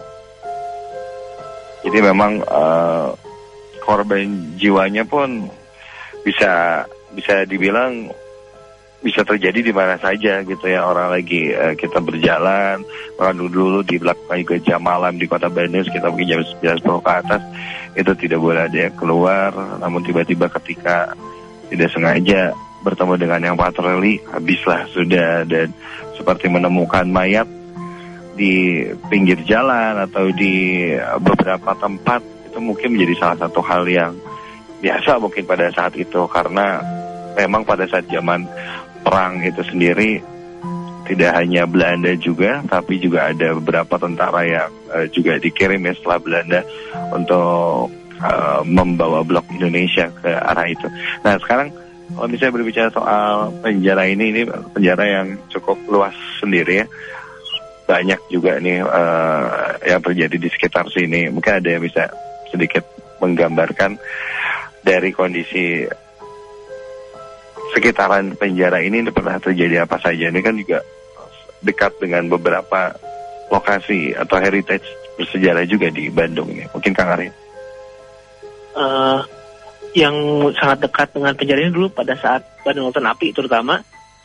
Jadi memang korban jiwanya pun bisa dibilang bisa terjadi di mana saja gitu ya. Orang lagi kita berjalan, orang dulu di belakang juga jam malam di kota Bandung kita mungkin jam 9 ke atas itu tidak boleh ada yang keluar. Namun tiba-tiba ketika tidak sengaja bertemu dengan yang patroli, habislah sudah. Dan seperti menemukan mayat di pinggir jalan atau di beberapa tempat itu itu mungkin menjadi salah satu hal yang biasa mungkin pada saat itu, karena memang pada saat zaman perang itu sendiri tidak hanya Belanda juga, tapi juga ada beberapa tentara yang juga dikirim ya setelah Belanda untuk membawa blok Indonesia ke arah itu. Nah sekarang kalau misalnya berbicara soal penjara ini penjara yang cukup luas sendiri ya. Banyak juga nih yang terjadi di sekitar sini. Mungkin ada yang bisa sedikit menggambarkan dari kondisi sekitaran penjara ini pernah terjadi apa saja. Ini kan juga dekat dengan beberapa lokasi atau heritage bersejarah juga di Bandung ini. Mungkin Kang Arif. Yang sangat dekat dengan penjara ini dulu pada saat Bandung Lautan Api terutama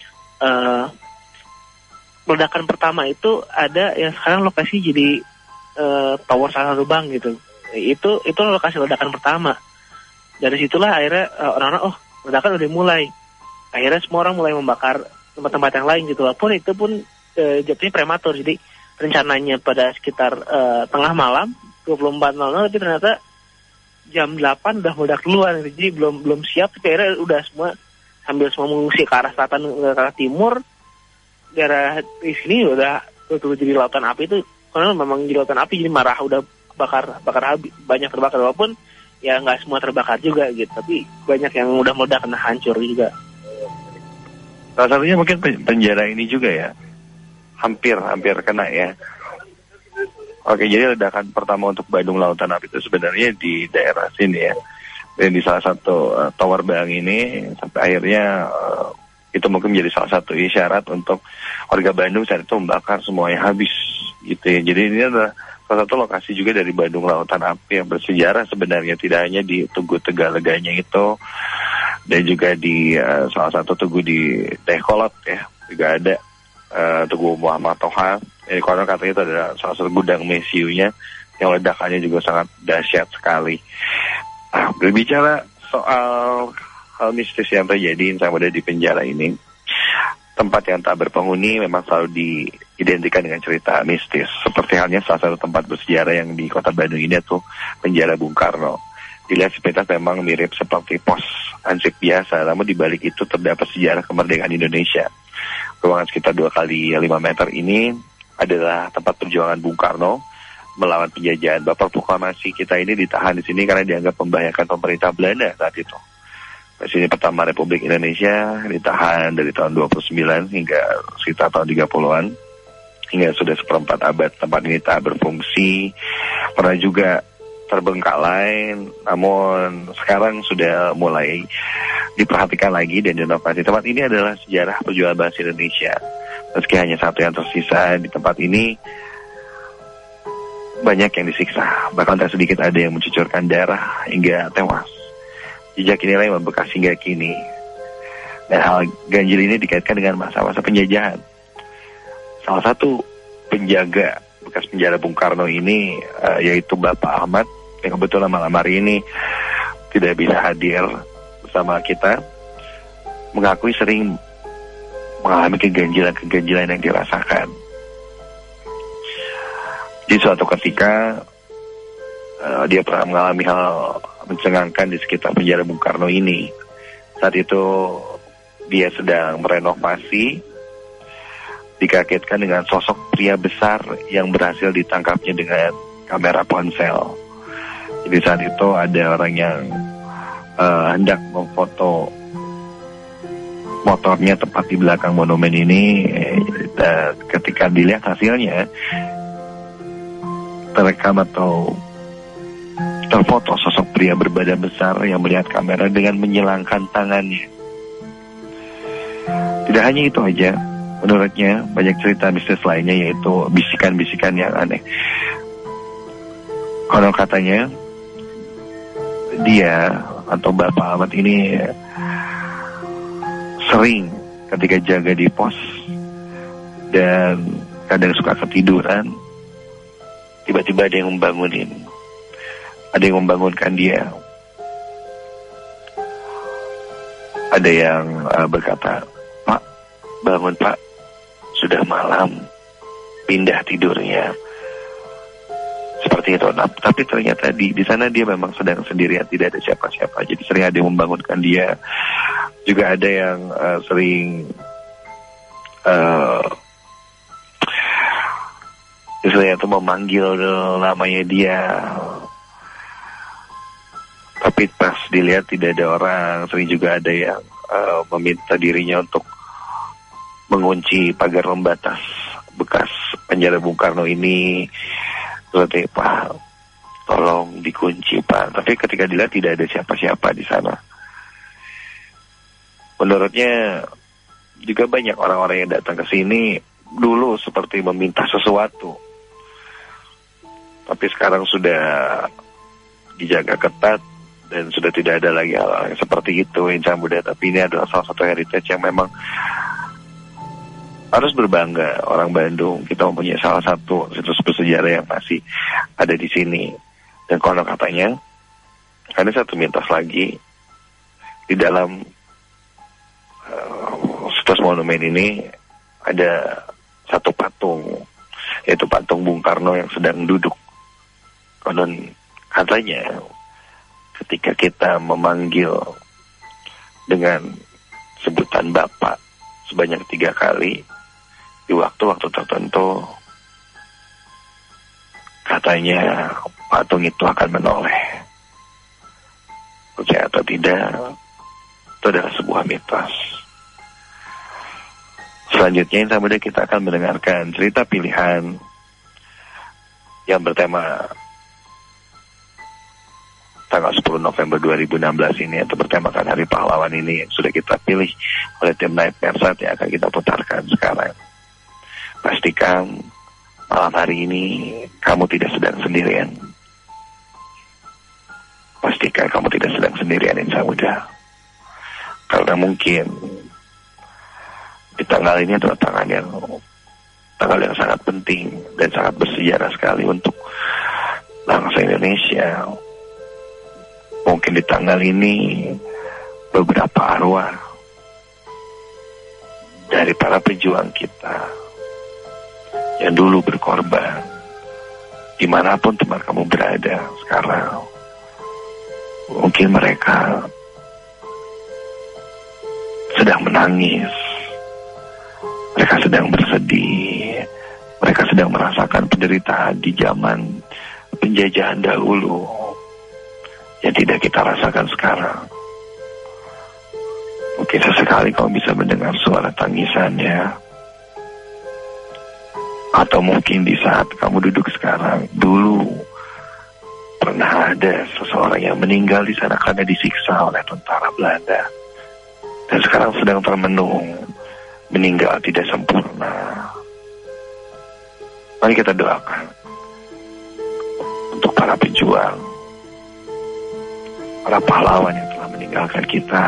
ledakan pertama itu ada yang sekarang lokasi jadi Tower Sara Lubang gitu. Itu lokasi ledakan pertama. Dari situlah akhirnya orang-orang ledakan udah mulai. Akhirnya semua orang mulai membakar tempat-tempat yang lain gitu. Walaupun itu pun jatuhnya prematur. Jadi rencananya pada sekitar tengah malam 24.00, tapi ternyata jam 8 udah meledak duluan. Jadi belum siap, tapi akhirnya udah semua mengungsi ke arah selatan, ke arah timur. Daerah di sini udah betul jadi lautan api itu, karena memang jadi lautan api, jadi marah, udah bakar habis, banyak terbakar, walaupun ya nggak semua terbakar juga gitu, tapi banyak yang udah meledak kena hancur juga. Salah satunya mungkin penjara ini juga ya, hampir kena ya. Oke, jadi ledakan pertama untuk Bandung Lautan Api itu sebenarnya di daerah sini ya, dan di salah satu tower bank ini, sampai akhirnya itu mungkin menjadi salah satu isyarat untuk warga Bandung saat itu membakar semuanya habis gitu ya. Jadi ini adalah salah satu lokasi juga dari Bandung Lautan Api yang bersejarah sebenarnya, tidak hanya di Tugu Tegaleganya itu, dan juga di salah satu tugu di Dayakolot ya, juga ada Tugu Muhammad Toha. Jadi konon katanya itu adalah salah satu gudang mesiunya yang ledakannya juga sangat dahsyat sekali. Nah, berbicara soal hal mistis yang terjadi yang ada di penjara ini, tempat yang tak berpenghuni memang selalu diidentikan dengan cerita mistis. Seperti halnya salah satu tempat bersejarah yang di kota Bandung ini, yaitu penjara Bung Karno. Dilihat sepintas memang mirip seperti pos ansip biasa, namun di balik itu terdapat sejarah kemerdekaan Indonesia. Ruangan sekitar 2x5 meter ini adalah tempat perjuangan Bung Karno melawan penjajahan. Bapak proklamasi kita ini ditahan di sini karena dianggap membahayakan pemerintah Belanda saat itu. Presiden pertama Republik Indonesia ditahan dari tahun 29 hingga sekitar tahun 30-an, hingga sudah seperempat abad tempat ini tak berfungsi. Pernah juga terbengkalai, namun sekarang sudah mulai diperhatikan lagi dan direnovasi. Tempat ini adalah sejarah perjuangan bangsa Indonesia. Meski hanya satu yang tersisa, di tempat ini banyak yang disiksa, bahkan tak sedikit ada yang mencucurkan darah hingga tewas. Jejak inilah yang membekas hingga kini. Dan hal ganjil ini dikaitkan dengan masa-masa penjajahan. Salah satu penjaga bekas penjara Bung Karno ini yaitu Bapak Ahmad, yang kebetulan malam hari ini tidak bisa hadir bersama kita, mengakui sering mengalami keganjilan yang dirasakan. Di suatu ketika dia pernah mengalami hal mencengangkan di sekitar penjara Bung Karno ini. Saat itu dia sedang merenovasi, dikagetkan dengan sosok pria besar yang berhasil ditangkapnya dengan kamera ponsel. Jadi saat itu ada orang yang hendak memfoto motornya tepat di belakang monumen ini. Dan ketika dilihat hasilnya, terekam atau terfoto sosok pria berbadan besar yang melihat kamera dengan menyilangkan tangannya. Tidak hanya itu aja, menurutnya banyak cerita mistis lainnya, yaitu bisikan-bisikan yang aneh. Konon katanya dia atau Bapak Ahmad ini sering ketika jaga di pos dan kadang suka ketiduran, tiba-tiba ada yang membangunin. Ada yang membangunkan dia. Ada yang berkata, "Pak, bangun Pak, sudah malam, pindah tidurnya." Seperti seperti itu. Nah, tapi ternyata di sana dia memang sedang sendirian, tidak ada siapa-siapa. Jadi sering ada yang membangunkan dia, juga ada yang sering istilahnya itu memanggil namanya dia. Tapi pas dilihat tidak ada orang. Sering juga ada yang meminta dirinya untuk mengunci pagar pembatas bekas penjara Bung Karno ini. Seperti, Pak, tolong dikunci, Pak. Tapi ketika dilihat tidak ada siapa-siapa di sana. Menurutnya juga banyak orang-orang yang datang ke sini dulu seperti meminta sesuatu. Tapi sekarang sudah dijaga ketat dan sudah tidak ada lagi hal-hal yang seperti itu, Insan Buddha. Tapi ini adalah salah satu heritage yang memang harus berbangga. Orang Bandung, kita mempunyai salah satu situs bersejarah yang masih ada di sini. Dan konon katanya ada satu mitos lagi di dalam situs monumen ini. Ada satu patung, yaitu patung Bung Karno yang sedang duduk. Konon katanya ketika kita memanggil dengan sebutan Bapak sebanyak 3 kali di waktu-waktu tertentu, katanya patung itu akan menoleh. Percaya atau tidak, itu adalah sebuah mitos. Selanjutnya Insan kita akan mendengarkan cerita pilihan yang bertema tanggal 10 November 2016 ini, atau bertemakan Hari Pahlawan ini, yang sudah kita pilih oleh tim Nightmare Side yang akan kita putarkan sekarang. Pastikan malam hari ini kamu tidak sedang sendirian. Pastikan kamu tidak sedang sendirian, Insan Muda. Karena mungkin di tanggal ini adalah tanggal yang sangat penting dan sangat bersejarah sekali untuk bangsa Indonesia. Mungkin di tanggal ini beberapa arwah dari para pejuang kita yang dulu berkorban, dimanapun tempat kamu berada sekarang, mungkin mereka sedang menangis, mereka sedang bersedih, mereka sedang merasakan penderitaan di zaman penjajahan dahulu yang tidak kita rasakan sekarang. Mungkin sesekali kamu bisa mendengar suara tangisannya. Atau mungkin di saat kamu duduk sekarang, dulu pernah ada seseorang yang meninggal di sana karena disiksa oleh tentara Belanda. Dan sekarang sedang termenung, meninggal tidak sempurna. Mari kita doakan untuk para pejuang, para pahlawan yang telah meninggalkan kita.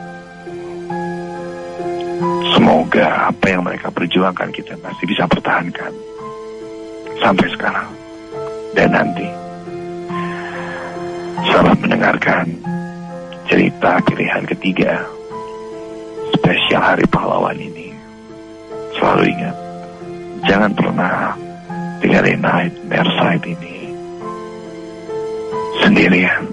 Semoga apa yang mereka perjuangkan kita masih bisa pertahankan sampai sekarang dan nanti. Selamat mendengarkan cerita pilihan ketiga spesial Hari Pahlawan ini. Selalu ingat, jangan pernah tinggalin Nightmare Side ini sendirian.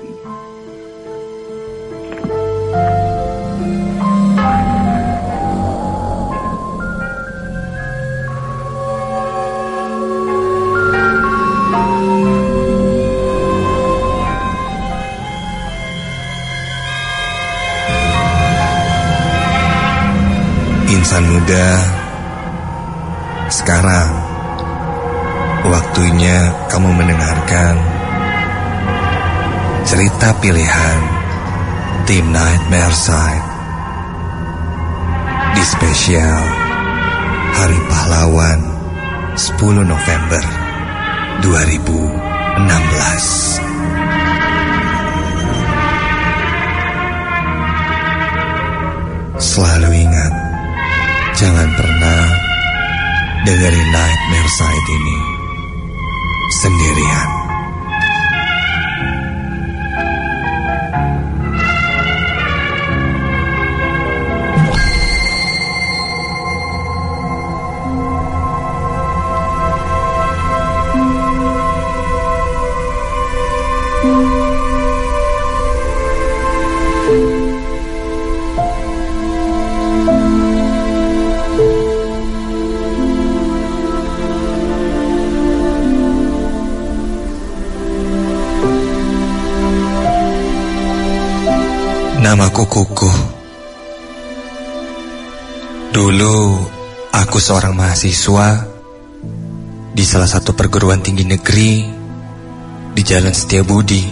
Insan muda, sekarang waktunya kamu mendengarkan cerita pilihan tim Nightmare Side di spesial Hari Pahlawan 10 November 2016. Selalu ingat, jangan pernah dengerin Nightmare Side ini sendirian. Namaku Kuku. Dulu aku seorang mahasiswa di salah satu perguruan tinggi negeri di Jalan Setiabudi.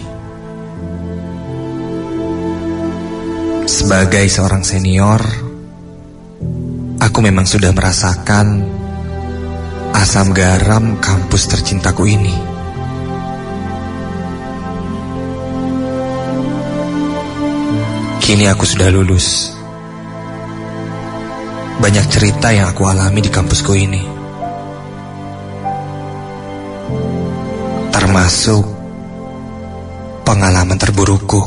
Sebagai seorang senior, aku memang sudah merasakan asam garam kampus tercintaku ini. Kini aku sudah lulus. Banyak cerita yang aku alami di kampusku ini, termasuk pengalaman terburukku.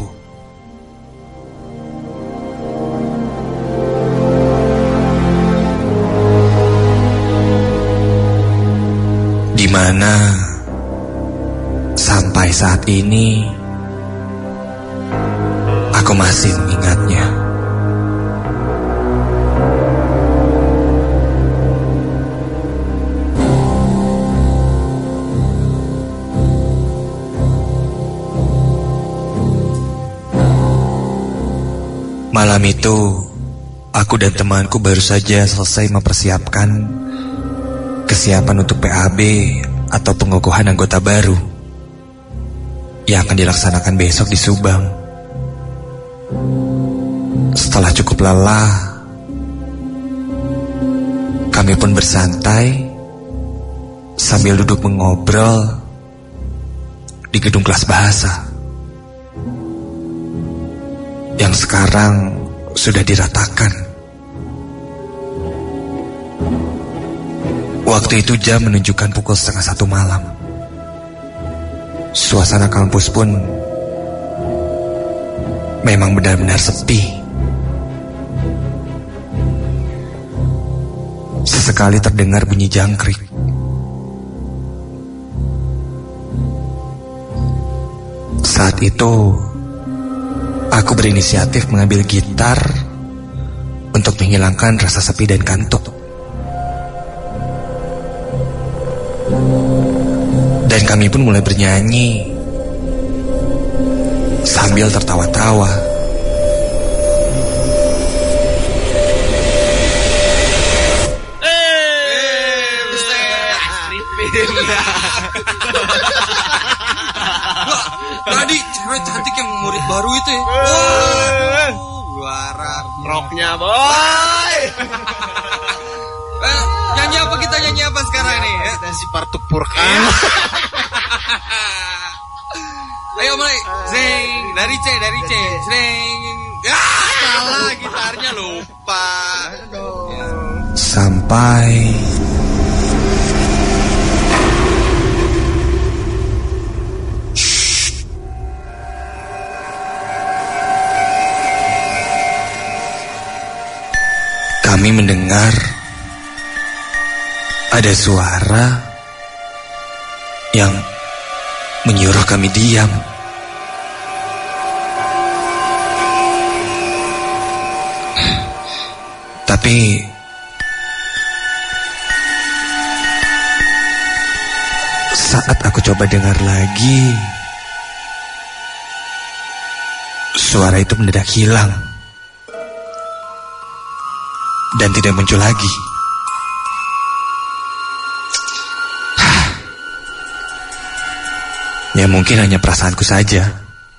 Di mana sampai saat ini aku masih mengingatnya. Malam itu, aku dan temanku baru saja selesai mempersiapkan kesiapan untuk PAB atau pengukuhan anggota baru yang akan dilaksanakan besok di Subang. Setelah cukup lelah, kami pun bersantai sambil duduk mengobrol di gedung kelas bahasa yang sekarang sudah diratakan. Waktu itu jam menunjukkan pukul 12:30 malam. Suasana kampus pun memang benar-benar sepi. Sesekali terdengar bunyi jangkrik. Saat itu, aku berinisiatif mengambil gitar untuk menghilangkan rasa sepi dan kantuk. Dan kami pun mulai bernyanyi sambil tertawa-tawa. Tadi cewek cantik yang murid baru itu ya. Luaran Roknya boy. Nyanyi apa kita, nyanyi apa sekarang nih? Kita si Partuk Purkan. Ayo mulai. Zeng, dari C. Zeng. Ya, salah gitarnya lupa. Sampai kami mendengar ada suara yang menyuruh kami diam. Tapi saat aku coba dengar lagi, suara itu mendadak hilang dan tidak muncul lagi. Ya mungkin hanya perasaanku saja.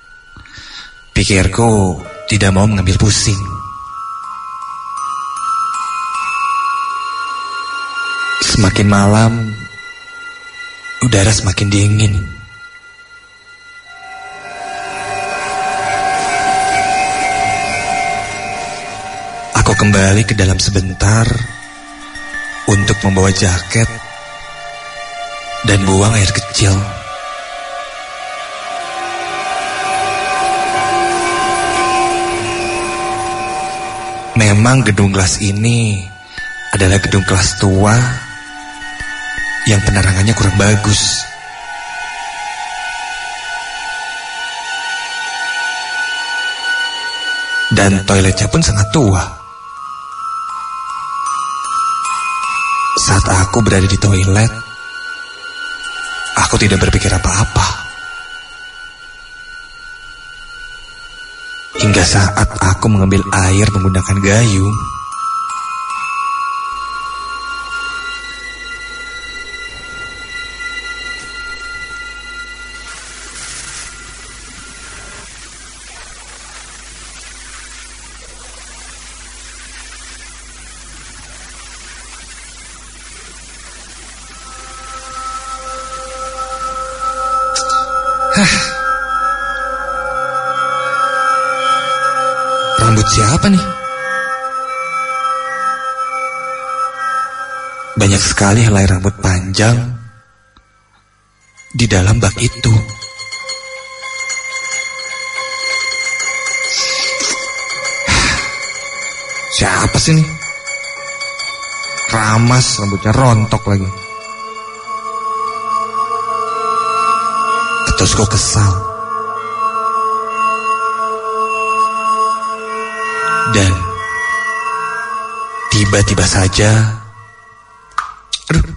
Pikirku tidak mau mengambil pusing. Semakin malam, udara semakin dingin. Aku kembali ke dalam sebentar untuk membawa jaket dan buang air kecil. Memang gedung kelas ini adalah gedung kelas tua yang penerangannya kurang bagus. Dan toiletnya pun sangat tua. Saat aku berada di toilet, aku tidak berpikir apa-apa. Hingga saat aku mengambil air menggunakan gayung, rambut siapa nih? Banyak sekali helai rambut panjang di dalam bak itu. Siapa sih nih? Keramas, rambutnya rontok lagi. Terus gue kesal. Dan tiba-tiba saja, aduh,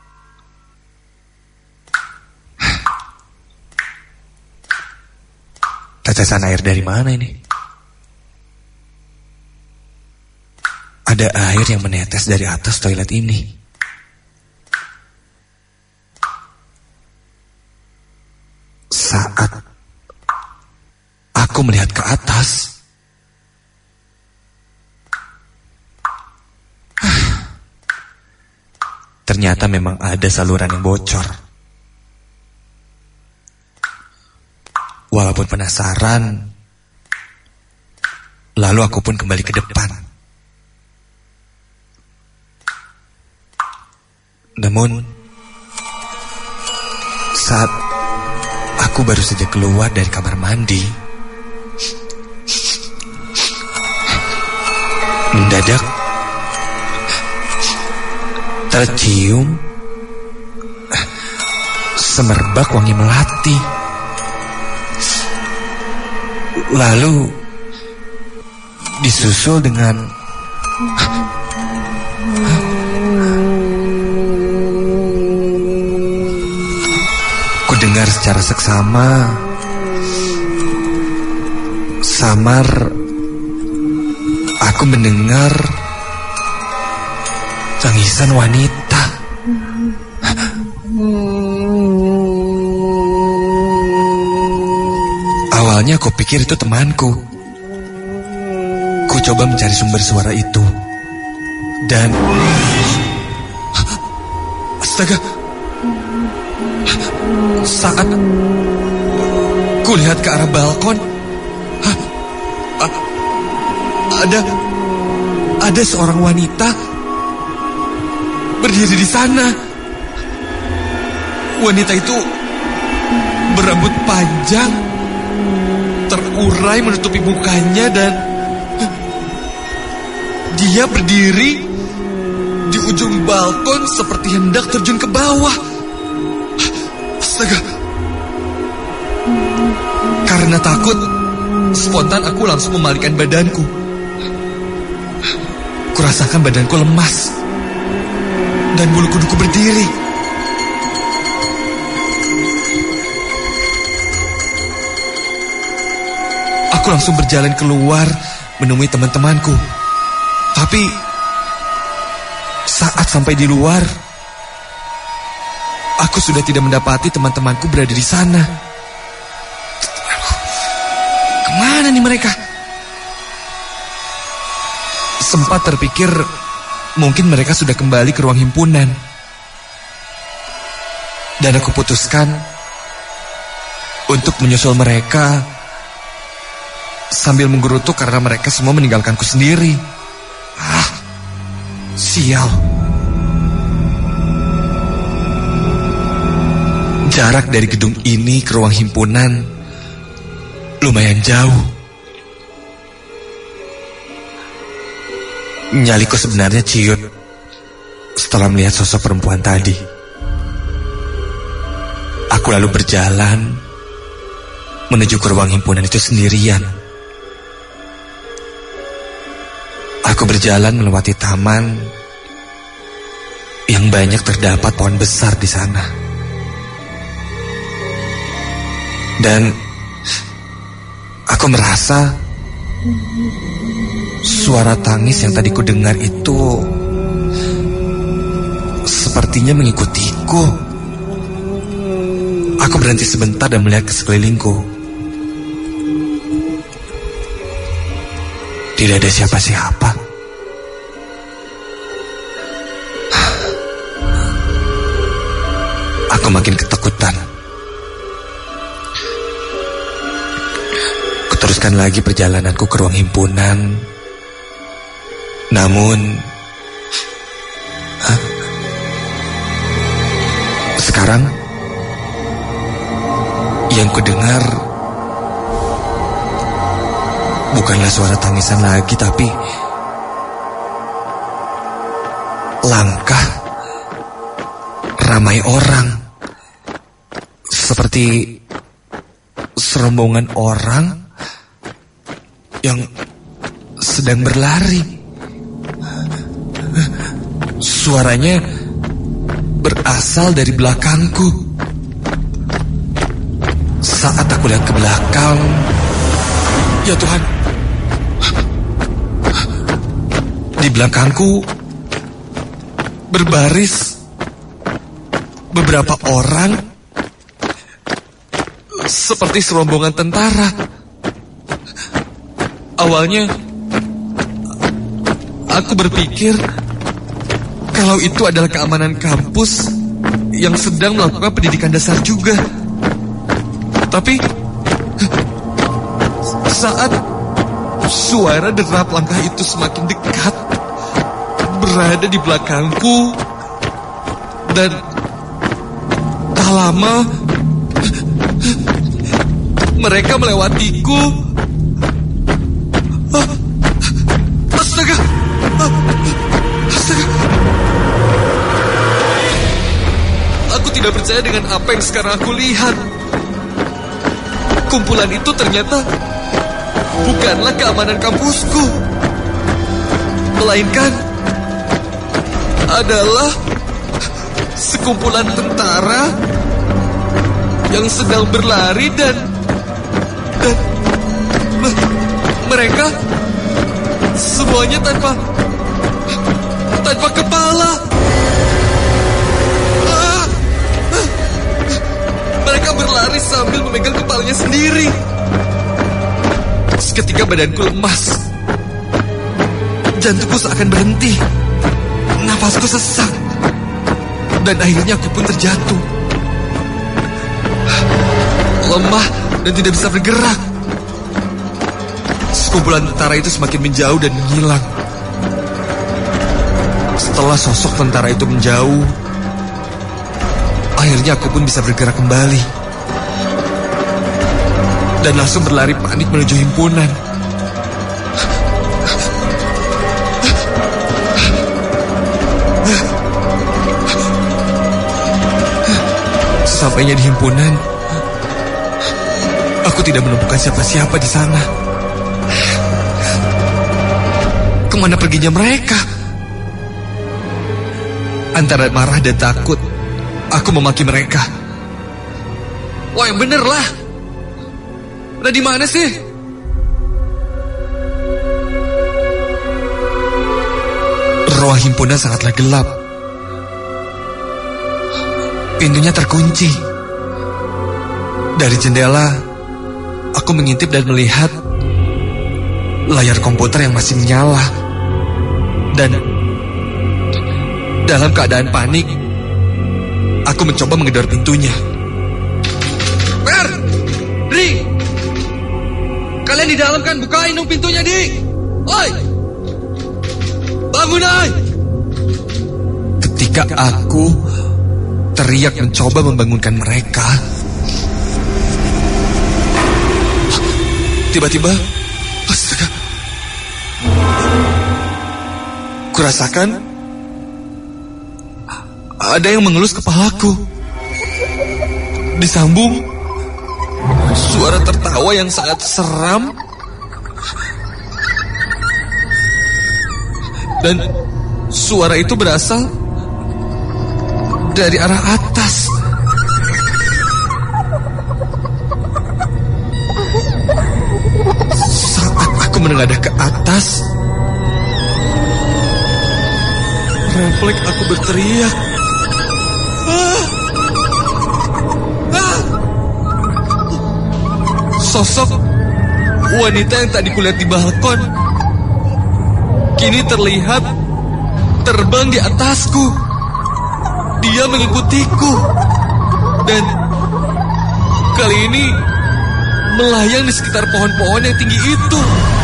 tetesan air dari mana ini? Ada air yang menetes dari atas toilet ini. Saat aku melihat ke atas, ternyata memang ada saluran yang bocor. Walaupun penasaran, lalu aku pun kembali ke depan. Namun, saat aku baru saja keluar dari kamar mandi, mendadak tercium semerbak wangi melati. Lalu disusul dengan ku dengar secara seksama, samar aku mendengar tangisan wanita. Awalnya aku pikir itu temanku. Ku coba mencari sumber suara itu. Dan astaga, saat ku lihat ke arah balkon, ada seorang wanita berdiri di sana. Wanita itu berambut panjang, terurai menutupi mukanya, dan dia berdiri di ujung balkon seperti hendak terjun ke bawah. Astaga. Karena takut, spontan aku langsung memalingkan badanku. Kurasakan badanku lemas dan bulu kuduku berdiri. Aku langsung berjalan keluar menemui teman-temanku. Tapi saat sampai di luar, aku sudah tidak mendapati teman-temanku berada di sana. Kemana nih mereka? Sempat terpikir mungkin mereka sudah kembali ke ruang himpunan. Dan aku putuskan untuk menyusul mereka sambil menggerutu karena mereka semua meninggalkanku sendiri. Sial. Jarak dari gedung ini ke ruang himpunan lumayan jauh. Nyaliku sebenarnya ciut setelah melihat sosok perempuan tadi. Aku lalu berjalan menuju ke ruang himpunan itu sendirian. Aku berjalan melewati taman yang banyak terdapat pohon besar di sana. Dan aku merasa suara tangis yang tadi ku dengar itu sepertinya mengikutiku. Aku berhenti sebentar dan melihat ke sekelilingku. Tidak ada siapa-siapa. Aku makin ketakutan. Kuteruskan lagi perjalananku ke ruang himpunan. Namun sekarang yang kudengar bukanlah suara tangisan lagi, tapi langkah ramai orang. Seperti serombongan orang yang sedang berlari. Suaranya berasal dari belakangku. Saat aku lihat ke belakang, ya Tuhan, di belakangku berbaris beberapa orang seperti serombongan tentara. Awalnya aku berpikir kalau itu adalah keamanan kampus yang sedang melakukan pendidikan dasar juga. Tapi saat suara derap langkah itu semakin dekat, berada di belakangku, dan tak lama mereka melewatiku. Astaga! Astaga! Aku tidak percaya dengan apa yang sekarang aku lihat. Kumpulan itu ternyata bukanlah keamanan kampusku, melainkan adalah sekumpulan tentara yang sedang berlari dan mereka semuanya tanpa kepala. Mereka berlari sambil memegang kepalanya sendiri. Seketika badanku lemas, jantungku seakan berhenti, nafasku sesak, dan akhirnya aku pun terjatuh, lemah dan tidak bisa bergerak. Sekumpulan tentara itu semakin menjauh dan menghilang. Setelah sosok tentara itu menjauh, akhirnya aku pun bisa bergerak kembali dan langsung berlari panik menuju himpunan. Sesampainya di himpunan, aku tidak menemukan siapa-siapa di sana. Kemana perginya mereka? Antara marah dan takut, aku memaki mereka. Wah, yang bener lah. Udah di mana sih? Ruang himpunan sangatlah gelap. Pintunya terkunci. Dari jendela, aku mengintip dan melihat layar komputer yang masih menyala. Dan dalam keadaan panik, aku mencoba menggedor pintunya. Di, kalian di dalam kan? Bukain dong pintunya, Di. Oi, bangun, oi. Ketika aku teriak mencoba membangunkan mereka, tiba-tiba, astaga, kurasakan ada yang mengelus kepalaku. Disambung suara tertawa yang sangat seram Dan suara itu berasal dari arah atas. Saat aku menengadah ke atas, refleks aku berteriak. Sosok wanita yang tadi kulihat di balkon kini terlihat terbang di atasku. Dia mengikutiku dan kali ini melayang di sekitar pohon-pohon yang tinggi itu.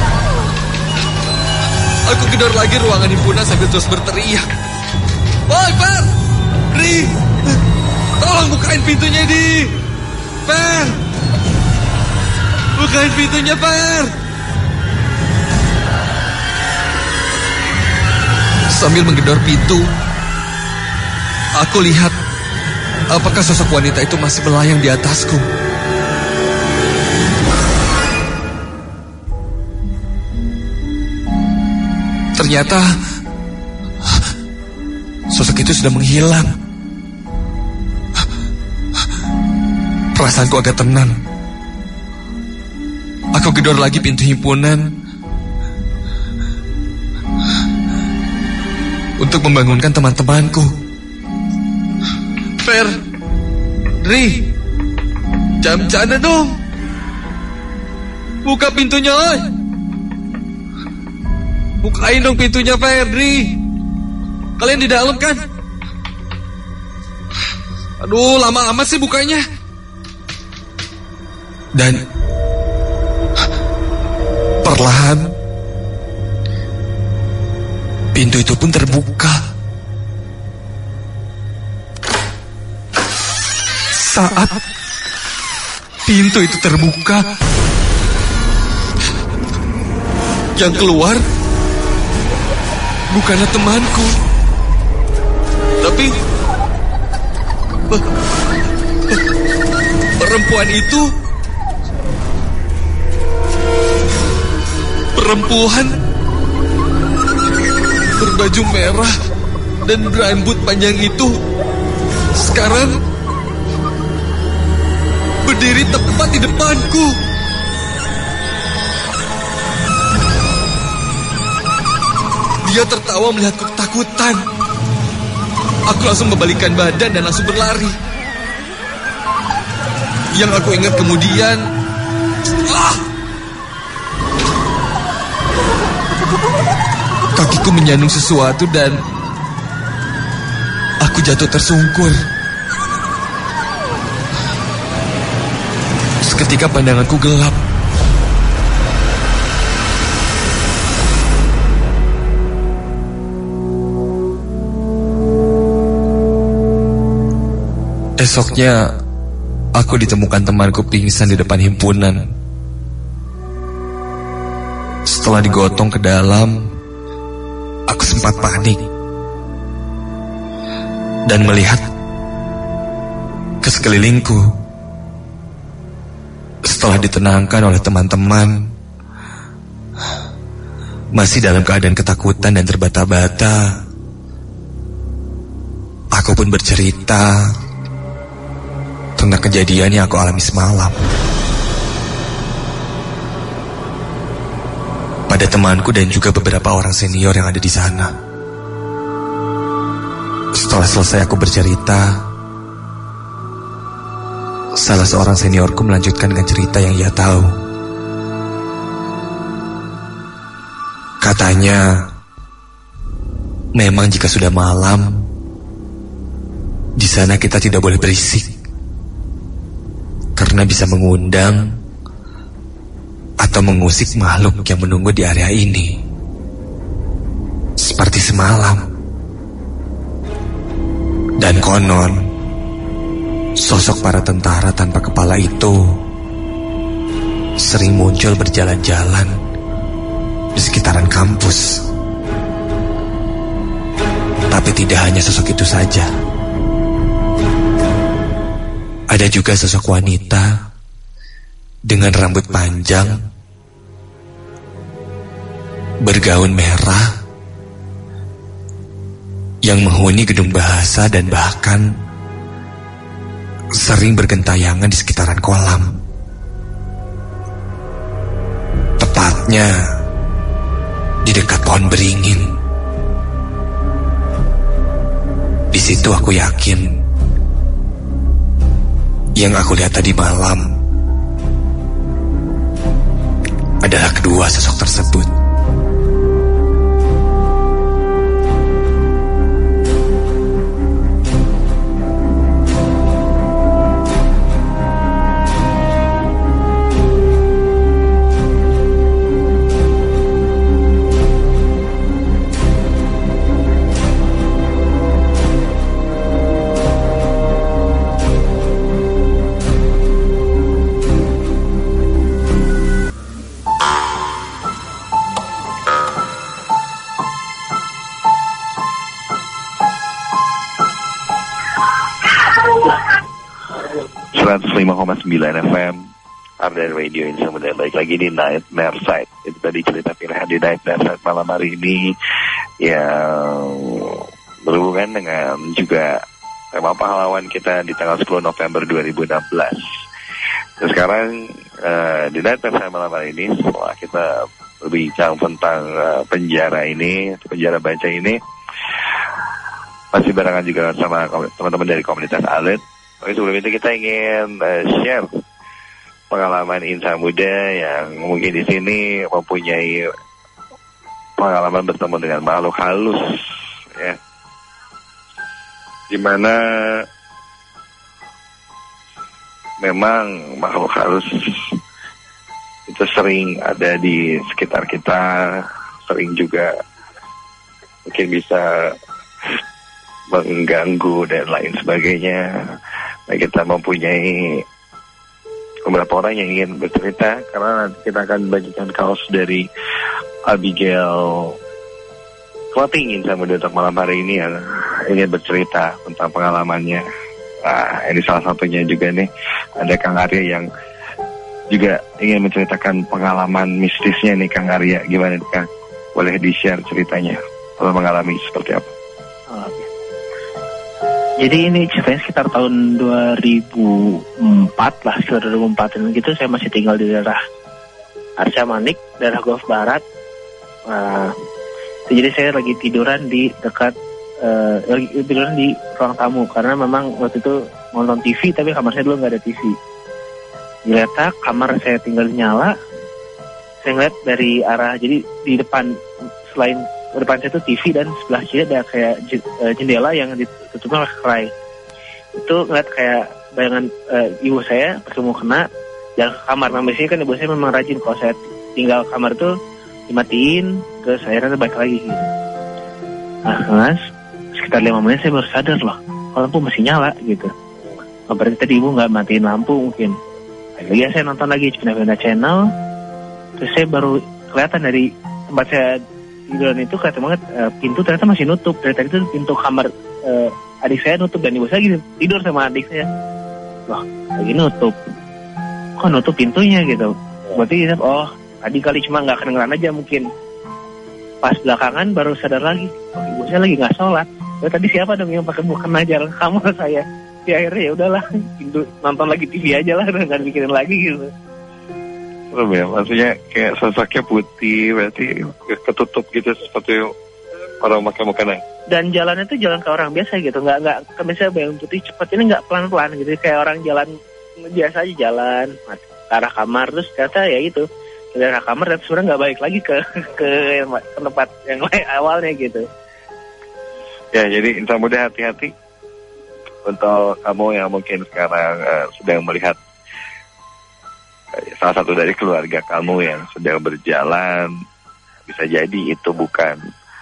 Aku gedor lagi ruangan himpunan sambil terus berteriak. Woi, Per! Ri! Tolong bukain pintunya, Di! Per! Bukain pintunya, Per! Sambil menggedor pintu, aku lihat apakah sosok wanita itu masih melayang di atasku. Ternyata sosok itu sudah menghilang. Perasaanku agak tenang. Aku gedor lagi pintu himpunan untuk membangunkan teman-temanku. Per, Ri, jam-jana dong. Buka pintunya, oi. Bukain dong pintunya, Per, Ri. Kalian di dalam kan? Aduh, lama amat sih bukanya. Dan perlahan pintu itu pun terbuka. Saat pintu itu terbuka, yang keluar bukanlah temanku, tapi perempuan itu. Perempuan berbaju merah dan berambut panjang itu sekarang berdiri tepat di depanku. Dia tertawa melihatku ketakutan. Aku langsung membalikkan badan dan langsung berlari. Yang aku ingat kemudian, kakiku menyandung sesuatu dan aku jatuh tersungkur. Seketika pandanganku gelap. Esoknya, aku ditemukan temanku pingsan di depan himpunan. Setelah digotong ke dalam, aku sempat panik dan melihat ke sekelilingku. Setelah ditenangkan oleh teman-teman, masih dalam keadaan ketakutan dan terbata-bata, aku pun bercerita tentang kejadian yang aku alami semalam pada temanku dan juga beberapa orang senior yang ada di sana. Setelah selesai aku bercerita, salah seorang seniorku melanjutkan dengan cerita yang ia tahu. Katanya, memang jika sudah malam, di sana kita tidak boleh berisik, karena bisa mengundang atau mengusik makhluk yang menunggu di area ini. Seperti semalam. Dan konon, sosok para tentara tanpa kepala itu sering muncul berjalan-jalan di sekitaran kampus. Tapi tidak hanya sosok itu saja. Ada juga sosok wanita dengan rambut panjang, bergaun merah, yang menghuni gedung bahasa dan bahkan sering bergentayangan di sekitaran kolam. Tepatnya di dekat pohon beringin. Di situ aku yakin yang aku lihat tadi malam adalah kedua sosok tersebut. FM Ardan Radio Indonesia Muda. Baik lagi di Nightmare Side. Itu tadi cerita pilihan di Nightmare Side malam hari ini yang berhubungan dengan juga tema pahlawan kita di tanggal 10 November 2016. Dan sekarang di Nightmare Side malam hari ini, setelah kita berbincang tentang penjara ini, penjara baca ini, masih barengan juga sama teman-teman dari komunitas Alit. Oke, sebelum itu kita ingin share pengalaman insan muda yang mungkin di sini mempunyai pengalaman bertemu dengan makhluk halus, ya, dimana memang makhluk halus itu sering ada di sekitar kita, sering juga mungkin bisa mengganggu dan lain sebagainya. Nah, kita mempunyai beberapa orang yang ingin bercerita, karena nanti kita akan bagikan kaos dari Abigail Clothing Insan Muda untuk malam hari ini yang ingin bercerita tentang pengalamannya. Nah, ini salah satunya juga nih, ada Kang Arya yang juga ingin menceritakan pengalaman mistisnya nih. Kang Arya, gimana nih Kang? Boleh di-share ceritanya kalau mengalami seperti apa? Jadi ini ceritanya sekitar tahun 2004 lah, sekitar 2004 gitu. Saya masih tinggal di daerah Arca Manik, daerah Golf Barat. Jadi saya lagi tiduran di dekat, tiduran di ruang tamu, karena memang waktu itu nonton TV, tapi kamar saya dulu nggak ada TV. Ternyata kamar saya tinggal nyala. Saya ngeliat dari arah, jadi di depan, selain depan saya itu TV, dan sebelah kiri ada kayak jendela yang ditutupnya oleh kerai. Itu ngeliat kayak bayangan ibu saya pakai mukena jalan ke kamar. Nah, biasanya kan ibu saya memang rajin kalau saya tinggal kamar itu dimatiin, terus akhirnya balik lagi gitu. Nah, sekitar 5 menit saya baru sadar loh, kalau lampu masih nyala gitu. Oh, berarti tadi ibu nggak matiin lampu mungkin. Lagi saya nonton lagi pindah-pindah channel, terus saya baru kelihatan dari tempat saya tiduran itu, kelihatan banget pintu ternyata masih nutup. Dari tadi itu pintu kamar adik saya nutup, dan ibu saya lagi tidur sama adik saya. Loh, lagi nutup. Kok nutup pintunya gitu? Berarti oh, tadi kali cuma nggak kedengeran aja mungkin. Pas belakangan baru sadar lagi, oh, ibu saya lagi nggak sholat. Tadi siapa dong yang pakai mukena jalan ke kamar saya? Di akhirnya ya udahlah, nonton lagi TV aja lah, nggak mikirin lagi gitu. Ya, maksudnya kayak sosoknya putih, berarti ketutup gitu seperti orang pakai mukena. Dan jalannya tuh jalan ke orang biasa gitu, nggak kan biasa yang putih cepat, ini nggak pelan-pelan gitu, kayak orang jalan biasa aja jalan ke arah kamar. Terus ternyata ya gitu, ke arah kamar, dan sebenarnya nggak balik lagi ke tempat yang awalnya gitu. Ya, jadi insan muda hati-hati untuk kamu yang mungkin sekarang sedang melihat salah satu dari keluarga kamu yang sedang berjalan. Bisa jadi itu bukan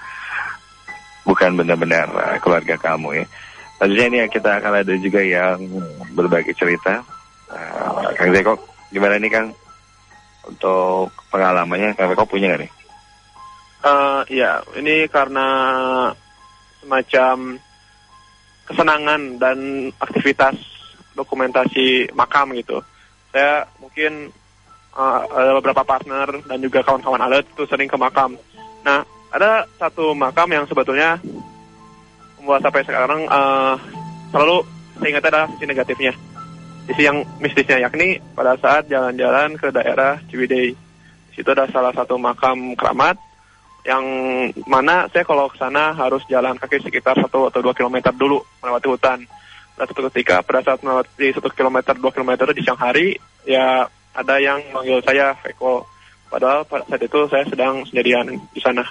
benar-benar keluarga kamu ya. Selanjutnya ini kita akan ada juga yang berbagi cerita. Kang Zeko, gimana nih Kang untuk pengalamannya? Kang Zeko punya nggak nih? Ya, ini karena semacam kesenangan dan aktivitas dokumentasi makam gitu. Saya mungkin ada beberapa partner dan juga kawan-kawan alat itu sering ke makam. Nah, ada satu makam yang sebetulnya membuat sampai sekarang selalu saya ingat adalah sisi negatifnya, sisi yang mistisnya, yakni pada saat jalan-jalan ke daerah Ciwidey. Di situ ada salah satu makam keramat yang mana saya kalau ke sana harus jalan kaki sekitar 1 atau 2 kilometer dulu melewati hutan. Dan suatu ketika pada saat melewati 1 kilometer 2 kilometer di siang hari, ya ada yang manggil saya Veko. Padahal pada saat itu saya sedang sendirian di sana.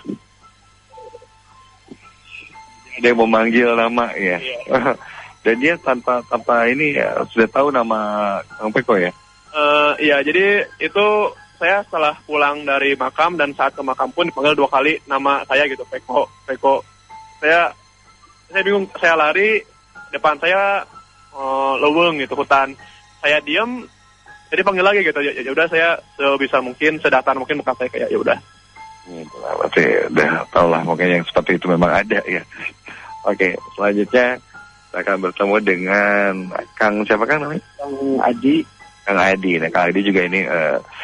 Dia memanggil nama ya. Iya. Dan dia tanpa ini ya, sudah tahu nama Kang Veko ya. Iya, jadi itu saya setelah pulang dari makam dan saat ke makam pun dipanggil 2 kali nama saya gitu, Veko. Saya bingung, saya lari, depan saya leweng gitu, hutan. Saya diam, jadi panggil lagi gitu. Ya udah, saya sebisa mungkin, sedatar mungkin bukan saya kayak ya udah. Itulah, berarti udah tau lah mungkin yang seperti itu memang ada ya. Oke, selanjutnya kita akan bertemu dengan Kang siapa Kang namanya? Kang Adi. Kang Adi. Nah, Kang Adi juga ini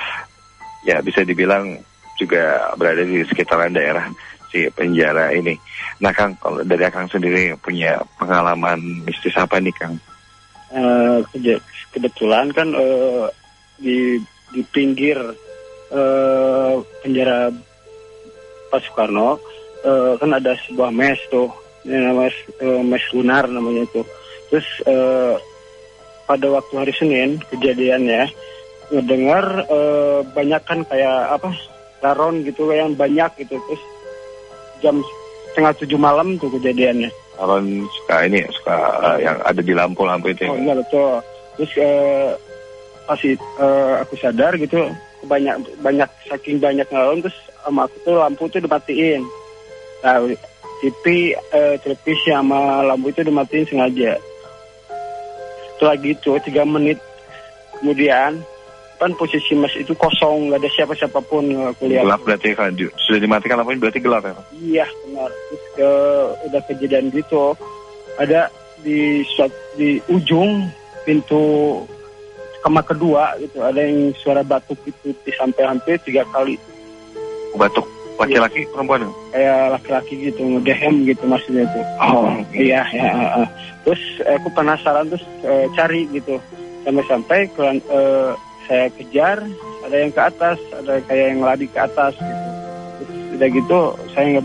ya bisa dibilang juga berada di sekitaran daerah si penjara ini. Nah Kang, kalau dari Kang sendiri punya pengalaman mistis apa nih Kang? Kebetulan kan di pinggir penjara Pak Soekarno kan ada sebuah mes tuh, namanya mes lunar namanya itu. Terus pada waktu hari Senin kejadiannya ngedengar banyak kan kayak apa laron gitu yang banyak gitu. Terus jam 6:30 malam tuh kejadiannya. Laron suka yang ada di lampu itu. Oh iya betul. Terus pas aku sadar gitu banyak saking banyak laron, terus sama aku tuh lampu tuh dimatiin. Nah TV televisi sama lampu itu dimatiin sengaja. Setelah gitu 3 menit kemudian kan posisi mas itu kosong, nggak ada siapa-siapa pun aku lihat. Gelap berarti kan sudah dimatikan lampunya, berarti gelap ya? Iya benar. Terus udah kejadian gitu ada di ujung pintu kamar kedua gitu ada yang suara batuk gitu sampai hampir 3 kali. Batuk laki-laki perempuan? Kayak laki-laki gitu ngedehem gitu maksudnya tuh. Oh iya ya. Terus aku penasaran terus cari gitu sampai saya kejar, ada yang ke atas, ada kayak yang lari ke atas gitu. Terus udah gitu saya nggak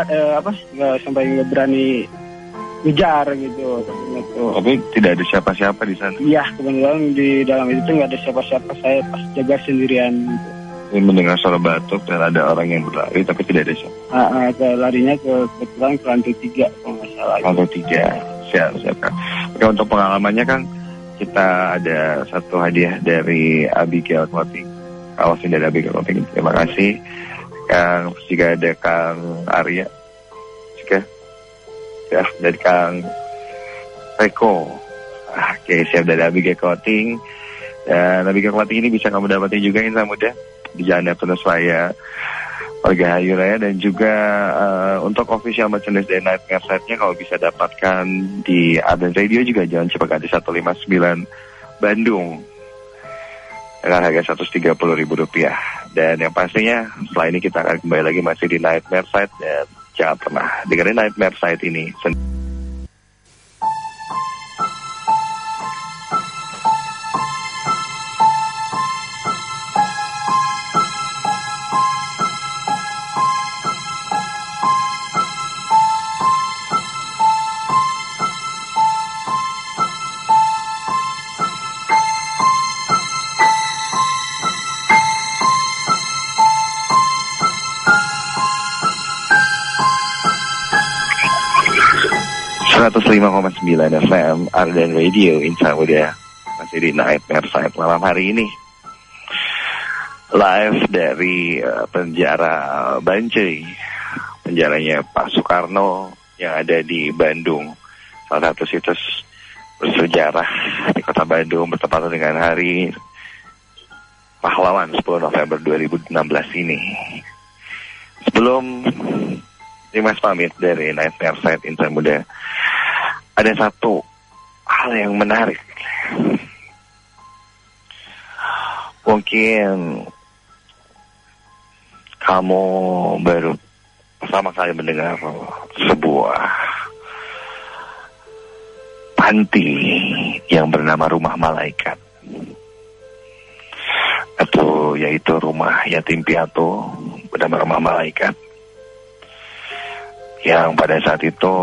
berani ngejar gitu. Tapi tidak ada siapa-siapa di sana? Iya, kebetulan di dalam itu nggak ada siapa-siapa, saya pas jaga sendirian gitu. Ini mendengar suara batuk dan ada orang yang berlari tapi tidak ada siapa? Larinya kebetulan ke lantai 3 kalau nggak salah. Lantai 3, siap Kang. Oke, untuk pengalamannya Kang, kita ada satu hadiah dari Abigail Clothing. Kawasan dari Abigail Clothing. Terima kasih. Kang, jika ada Kang Arya, jika ya dari Kang Veko. Oke, siap dari Abigail Clothing. Dan Abigail Clothing ini bisa kamu dapati juga Insan Muda di Jalan Neptunus Raya, Margahayu Raya, dan juga untuk official merchandise dari Nightmare Set-nya kalau bisa dapatkan di Ardan Radio juga Jalan Cipaganti 159 Bandung dengan harga Rp130.000. Dan yang pastinya setelah ini kita akan kembali lagi masih di Nightmare Set, dan jangan pernah dengerin Nightmare Set ini. 105,9 FM Ardan Radio Insan Muda masih di Nightmare Site malam hari ini, live dari penjara Bancai, penjaranya Pak Soekarno yang ada di Bandung, salah satu situs bersejarah di kota Bandung, bertepatan dengan hari pahlawan 10 November 2016 ini. Sebelum Dimas pamit dari Nightmare Site Insan Muda, ada satu hal yang menarik. Mungkin kamu baru pertama kali mendengar sebuah panti yang bernama Rumah Malaikat, atau yaitu rumah yatim piatu bernama Rumah Malaikat, yang pada saat itu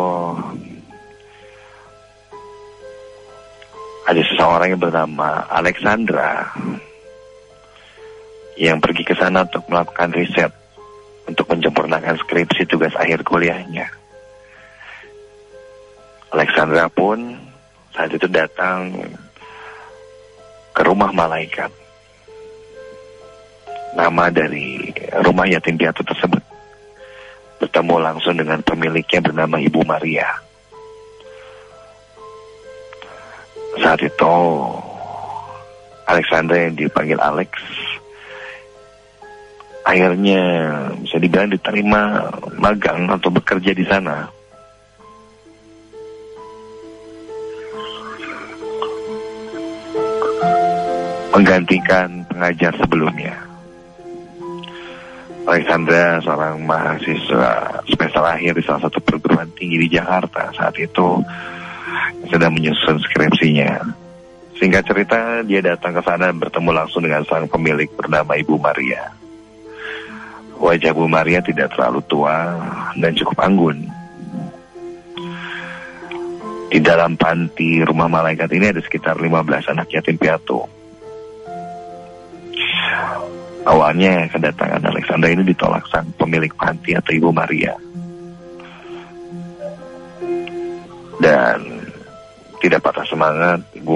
ada seseorang yang bernama Alexandra yang pergi ke sana untuk melakukan riset untuk menyempurnakan skripsi tugas akhir kuliahnya. Alexandra pun saat itu datang ke Rumah Malaikat. Nama dari rumah yatim piatu tersebut. Bertemu langsung dengan pemiliknya bernama Ibu Maria. Saat itu Alexandra yang dipanggil Alex akhirnya bisa dibilang diterima magang atau bekerja di sana. Menggantikan pengajar sebelumnya. Alexandra seorang mahasiswa semester akhir di salah satu perguruan tinggi di Jakarta saat itu sedang menyusun skripsinya. Singkat cerita, dia datang ke sana dan bertemu langsung dengan sang pemilik bernama Ibu Maria. Wajah Bu Maria tidak terlalu tua dan cukup anggun. Di dalam panti Rumah Malaikat ini ada sekitar 15 anak yatim piatu. Awalnya kedatangan Alexandra ini ditolak sang pemilik panti atau Ibu Maria. Dan tidak patah semangat, Ibu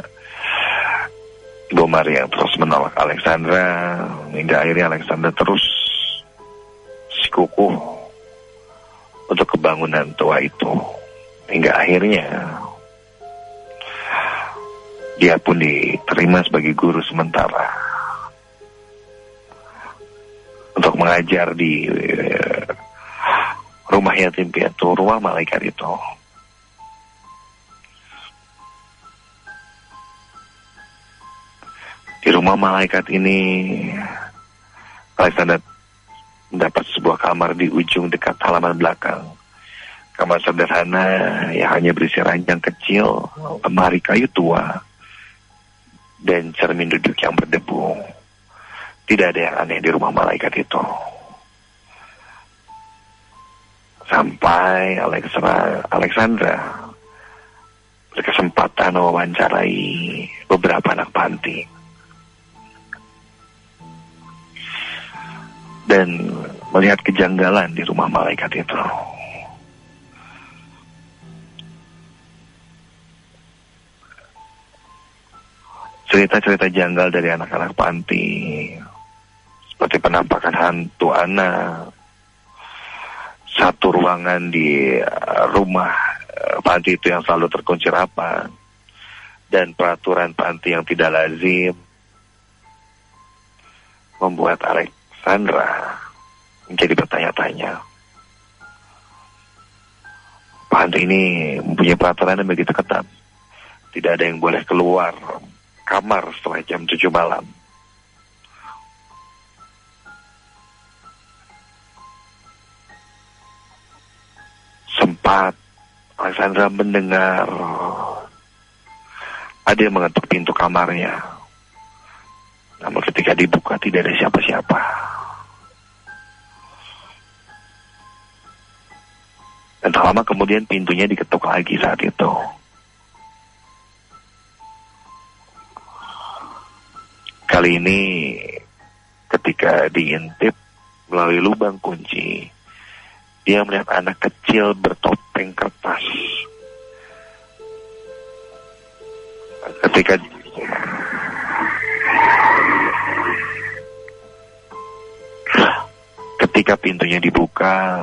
Maria terus menolak Alexandra hingga akhirnya Alexandra terus sikukuh untuk kebangunan tua itu, hingga akhirnya dia pun diterima sebagai guru sementara untuk mengajar di rumah yatim piatu Rumah Malaikat itu. Di Rumah Malaikat ini Alexandra mendapat sebuah kamar di ujung dekat halaman belakang. Kamar sederhana yang hanya berisi ranjang kecil, lemari kayu tua, dan cermin duduk yang berdebu. Tidak ada yang aneh di Rumah Malaikat itu. Sampai Alexandra berkesempatan mewawancarai beberapa anak panti. Dan melihat kejanggalan di Rumah Malaikat itu. Cerita-cerita janggal dari anak-anak panti, seperti penampakan hantu anak, satu ruangan di rumah panti itu yang selalu terkunci rapat, dan peraturan panti yang tidak lazim, membuat Alexandra menjadi bertanya-tanya. Panti ini mempunyai peraturan yang begitu ketat. Tidak ada yang boleh keluar kamar setelah jam 7 malam. Sempat Alexandra mendengar ada yang mengetuk pintu kamarnya. Namun ketika dibuka tidak ada siapa-siapa. Dan tak lama kemudian pintunya diketuk lagi saat itu. Kali ini ketika diintip melalui lubang kunci, dia melihat anak kecil bertopeng kertas. Ketika pintunya dibuka,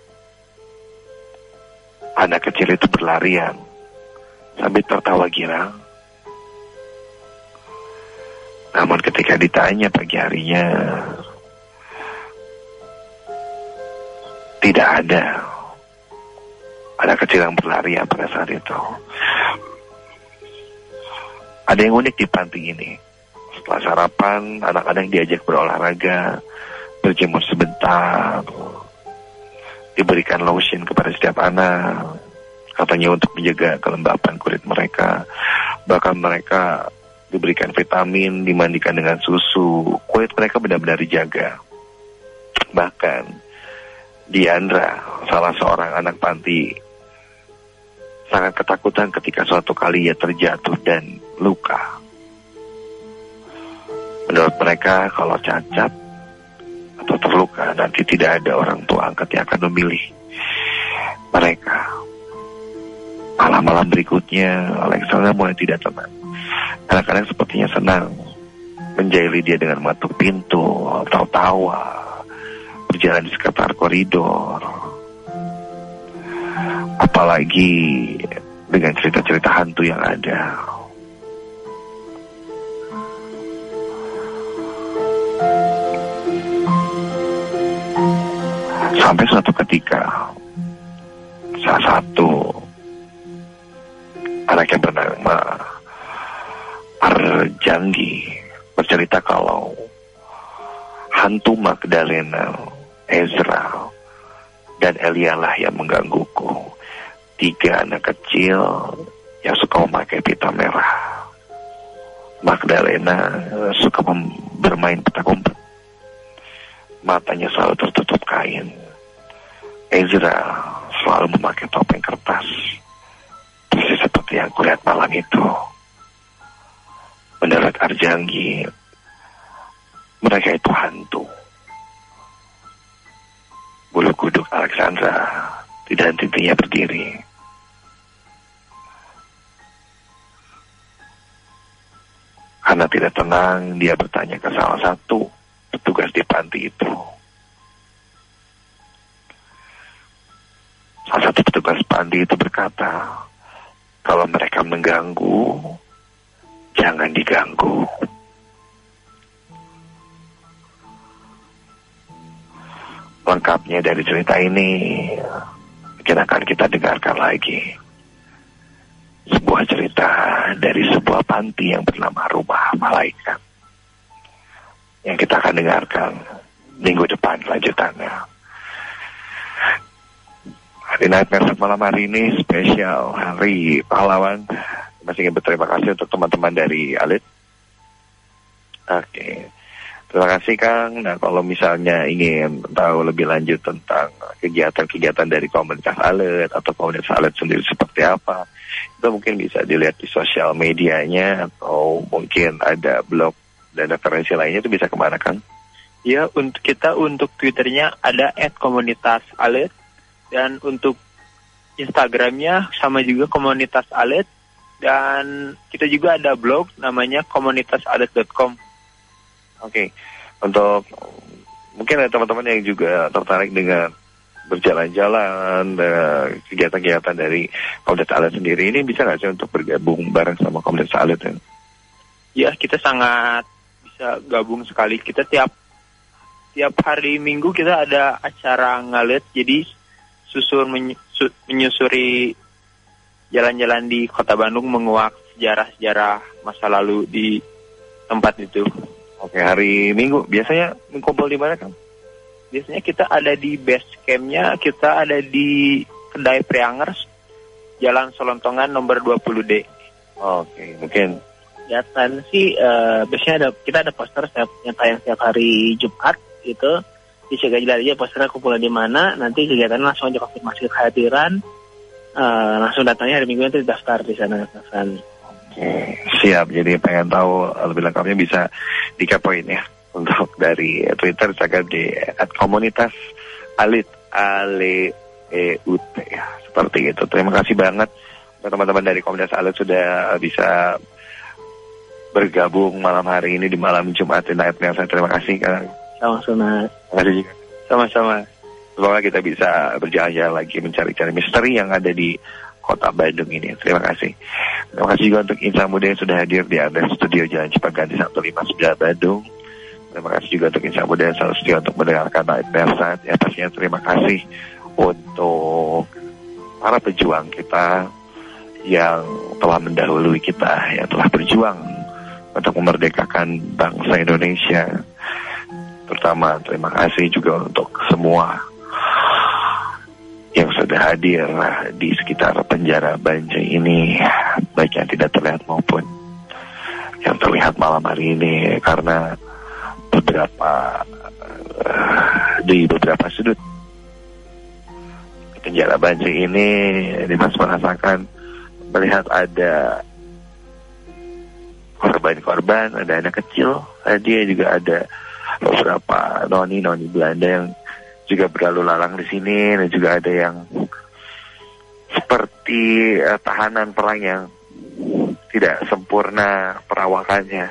anak kecil itu berlarian sambil tertawa girang. Namun ketika ditanya pagi harinya, tidak ada anak kecil yang berlarian pada saat itu. Ada yang unik di panti ini. Setelah sarapan, anak-anak diajak berolahraga, berjemur sebentar, diberikan lotion kepada setiap anak, Katanya untuk menjaga kelembapan kulit mereka. Bahkan mereka diberikan vitamin, dimandikan dengan susu. Kulit mereka benar-benar dijaga. Bahkan Diandra, salah seorang anak panti, sangat ketakutan ketika suatu kali ia terjatuh dan luka. Menurut mereka, kalau cacat atau terluka, nanti tidak ada orang tua angkat yang akan memilih mereka. Malam-malam berikutnya, Alexandra mulai tidak tenang. Anak-anak sepertinya senang menjahili dia dengan mengetuk pintu, tawa-tawa, berjalan di sekitar koridor. Apalagi dengan cerita-cerita hantu yang ada. Sampai suatu ketika, salah satu anak yang bernama Arjanggi bercerita kalau hantu Magdalena, Ezra, dan Elialah yang menggangguku. 3 anak kecil yang suka memakai pita merah. Magdalena suka bermain petak umpet. Matanya selalu tertutup kain. Ezra selalu memakai topeng kertas. Persis seperti yang kulihat malam itu. Menurut Arjanggi, mereka itu hantu. Bulu kuduk Alexandra tidak henti-hentinya berdiri. Karena tidak tenang, dia bertanya ke salah satu petugas di panti itu. Salah satu petugas panti itu berkata, kalau mereka mengganggu, jangan diganggu. Lengkapnya dari cerita ini mungkin akan kita dengarkan lagi. Sebuah cerita dari sebuah panti yang bernama Rumah Malaikat, yang kita akan dengarkan minggu depan lanjutannya. Hari Nightmare malam hari ini spesial Hari Pahlawan. Masih ingin berterima kasih untuk teman-teman dari Alit. Oke. Terima kasih Kang. Nah, kalau misalnya ingin tahu lebih lanjut tentang kegiatan-kegiatan dari komunitas Alit atau komunitas Alit sendiri seperti apa, itu mungkin bisa dilihat di sosial medianya, atau mungkin ada blog dan referensi lainnya. Itu bisa kemana Kang? Ya, untuk Twitternya ada @komunitasalit, dan untuk Instagramnya sama juga komunitas Alit, dan kita juga ada blog namanya komunitasalit.com. Oke. Untuk mungkin ada teman-teman yang juga tertarik dengan berjalan-jalan, kegiatan-kegiatan dari komunitas Alit sendiri, ini bisa nggak sih untuk bergabung bareng sama komunitas Alit? Ya, kita sangat bisa gabung sekali. Kita tiap hari Minggu kita ada acara ngalit, jadi menyusuri jalan-jalan di Kota Bandung, menguak sejarah-sejarah masa lalu di tempat itu. Oke, hari Minggu biasanya kumpul di mana Kang? Biasanya kita ada di base campnya, kita ada di Kedai Priangers, Jalan Solontongan nomor 20D. Oke, mungkin. Kegiatan sih biasanya kita ada poster yang tayang setiap hari Jumat gitu. Bisa aja posternya kumpulan di mana, nanti kegiatan langsung aja konfirmasi kehadiran, langsung datangnya hari Minggu nanti daftar di sana kan. Oke, siap. Jadi pengen tahu lebih lengkapnya bisa dikepoin ya. Untuk dari Twitter, Instagram di @komunitasalit, ALEUT ya, seperti itu. Terima kasih banget teman-teman dari komunitas Alit sudah bisa bergabung malam hari ini di malam Jumat di Nightmare. Terima kasih Kang. Sama-sama. Terima kasih juga. Sama-sama. Semoga kita bisa berjalan-jalan lagi mencari-cari misteri yang ada di Kota Bandung ini. Terima kasih. Terima kasih juga untuk Insan Muda yang sudah hadir di Anda Studio Jalan Cipaganti 159 Bandung. Terima kasih juga untuk Insan Muda yang selalu setia untuk mendengarkan Nightmare Saat. Ya, pastinya terima kasih untuk para pejuang kita yang telah mendahului kita, yang telah berjuang untuk memerdekakan bangsa Indonesia. Terutama terima kasih juga untuk semua yang sudah hadir di sekitar penjara Banjai ini, baik yang tidak terlihat maupun yang terlihat malam hari ini, karena di beberapa sudut penjara Banjai ini Dimas merasakan melihat ada korban-korban, ada anak kecil, dia juga ada beberapa noni Belanda yang juga berlalu lalang di sini, dan juga ada yang seperti tahanan perang yang tidak sempurna perawakannya,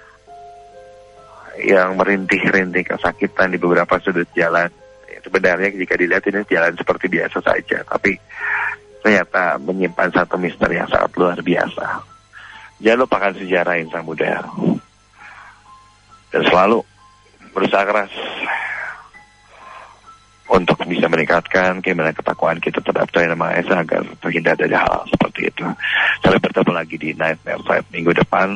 yang merintih-rintih kesakitan di beberapa sudut jalan. Sebenarnya jika dilihat ini jalan seperti biasa saja, tapi ternyata menyimpan satu misteri yang sangat luar biasa. Jangan lupakan sejarah insan muda, dan selalu berusaha keras untuk bisa meningkatkan keimanan ketakwaan kita terhadap Tuhan Yang Maha Esa agar terhindar dari hal seperti itu. Sampai bertemu lagi di Nightmare Side minggu depan.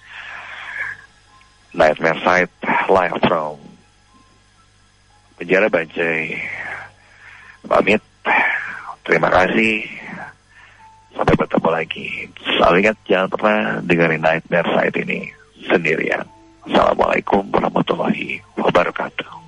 Nightmare Side live from penjara Banjai. Pamit. Terima kasih. Sampai bertemu lagi. Selalu ingat, jangan pernah dengerin Nightmare Side ini sendirian. Assalamualaikum warahmatullahi wabarakatuh.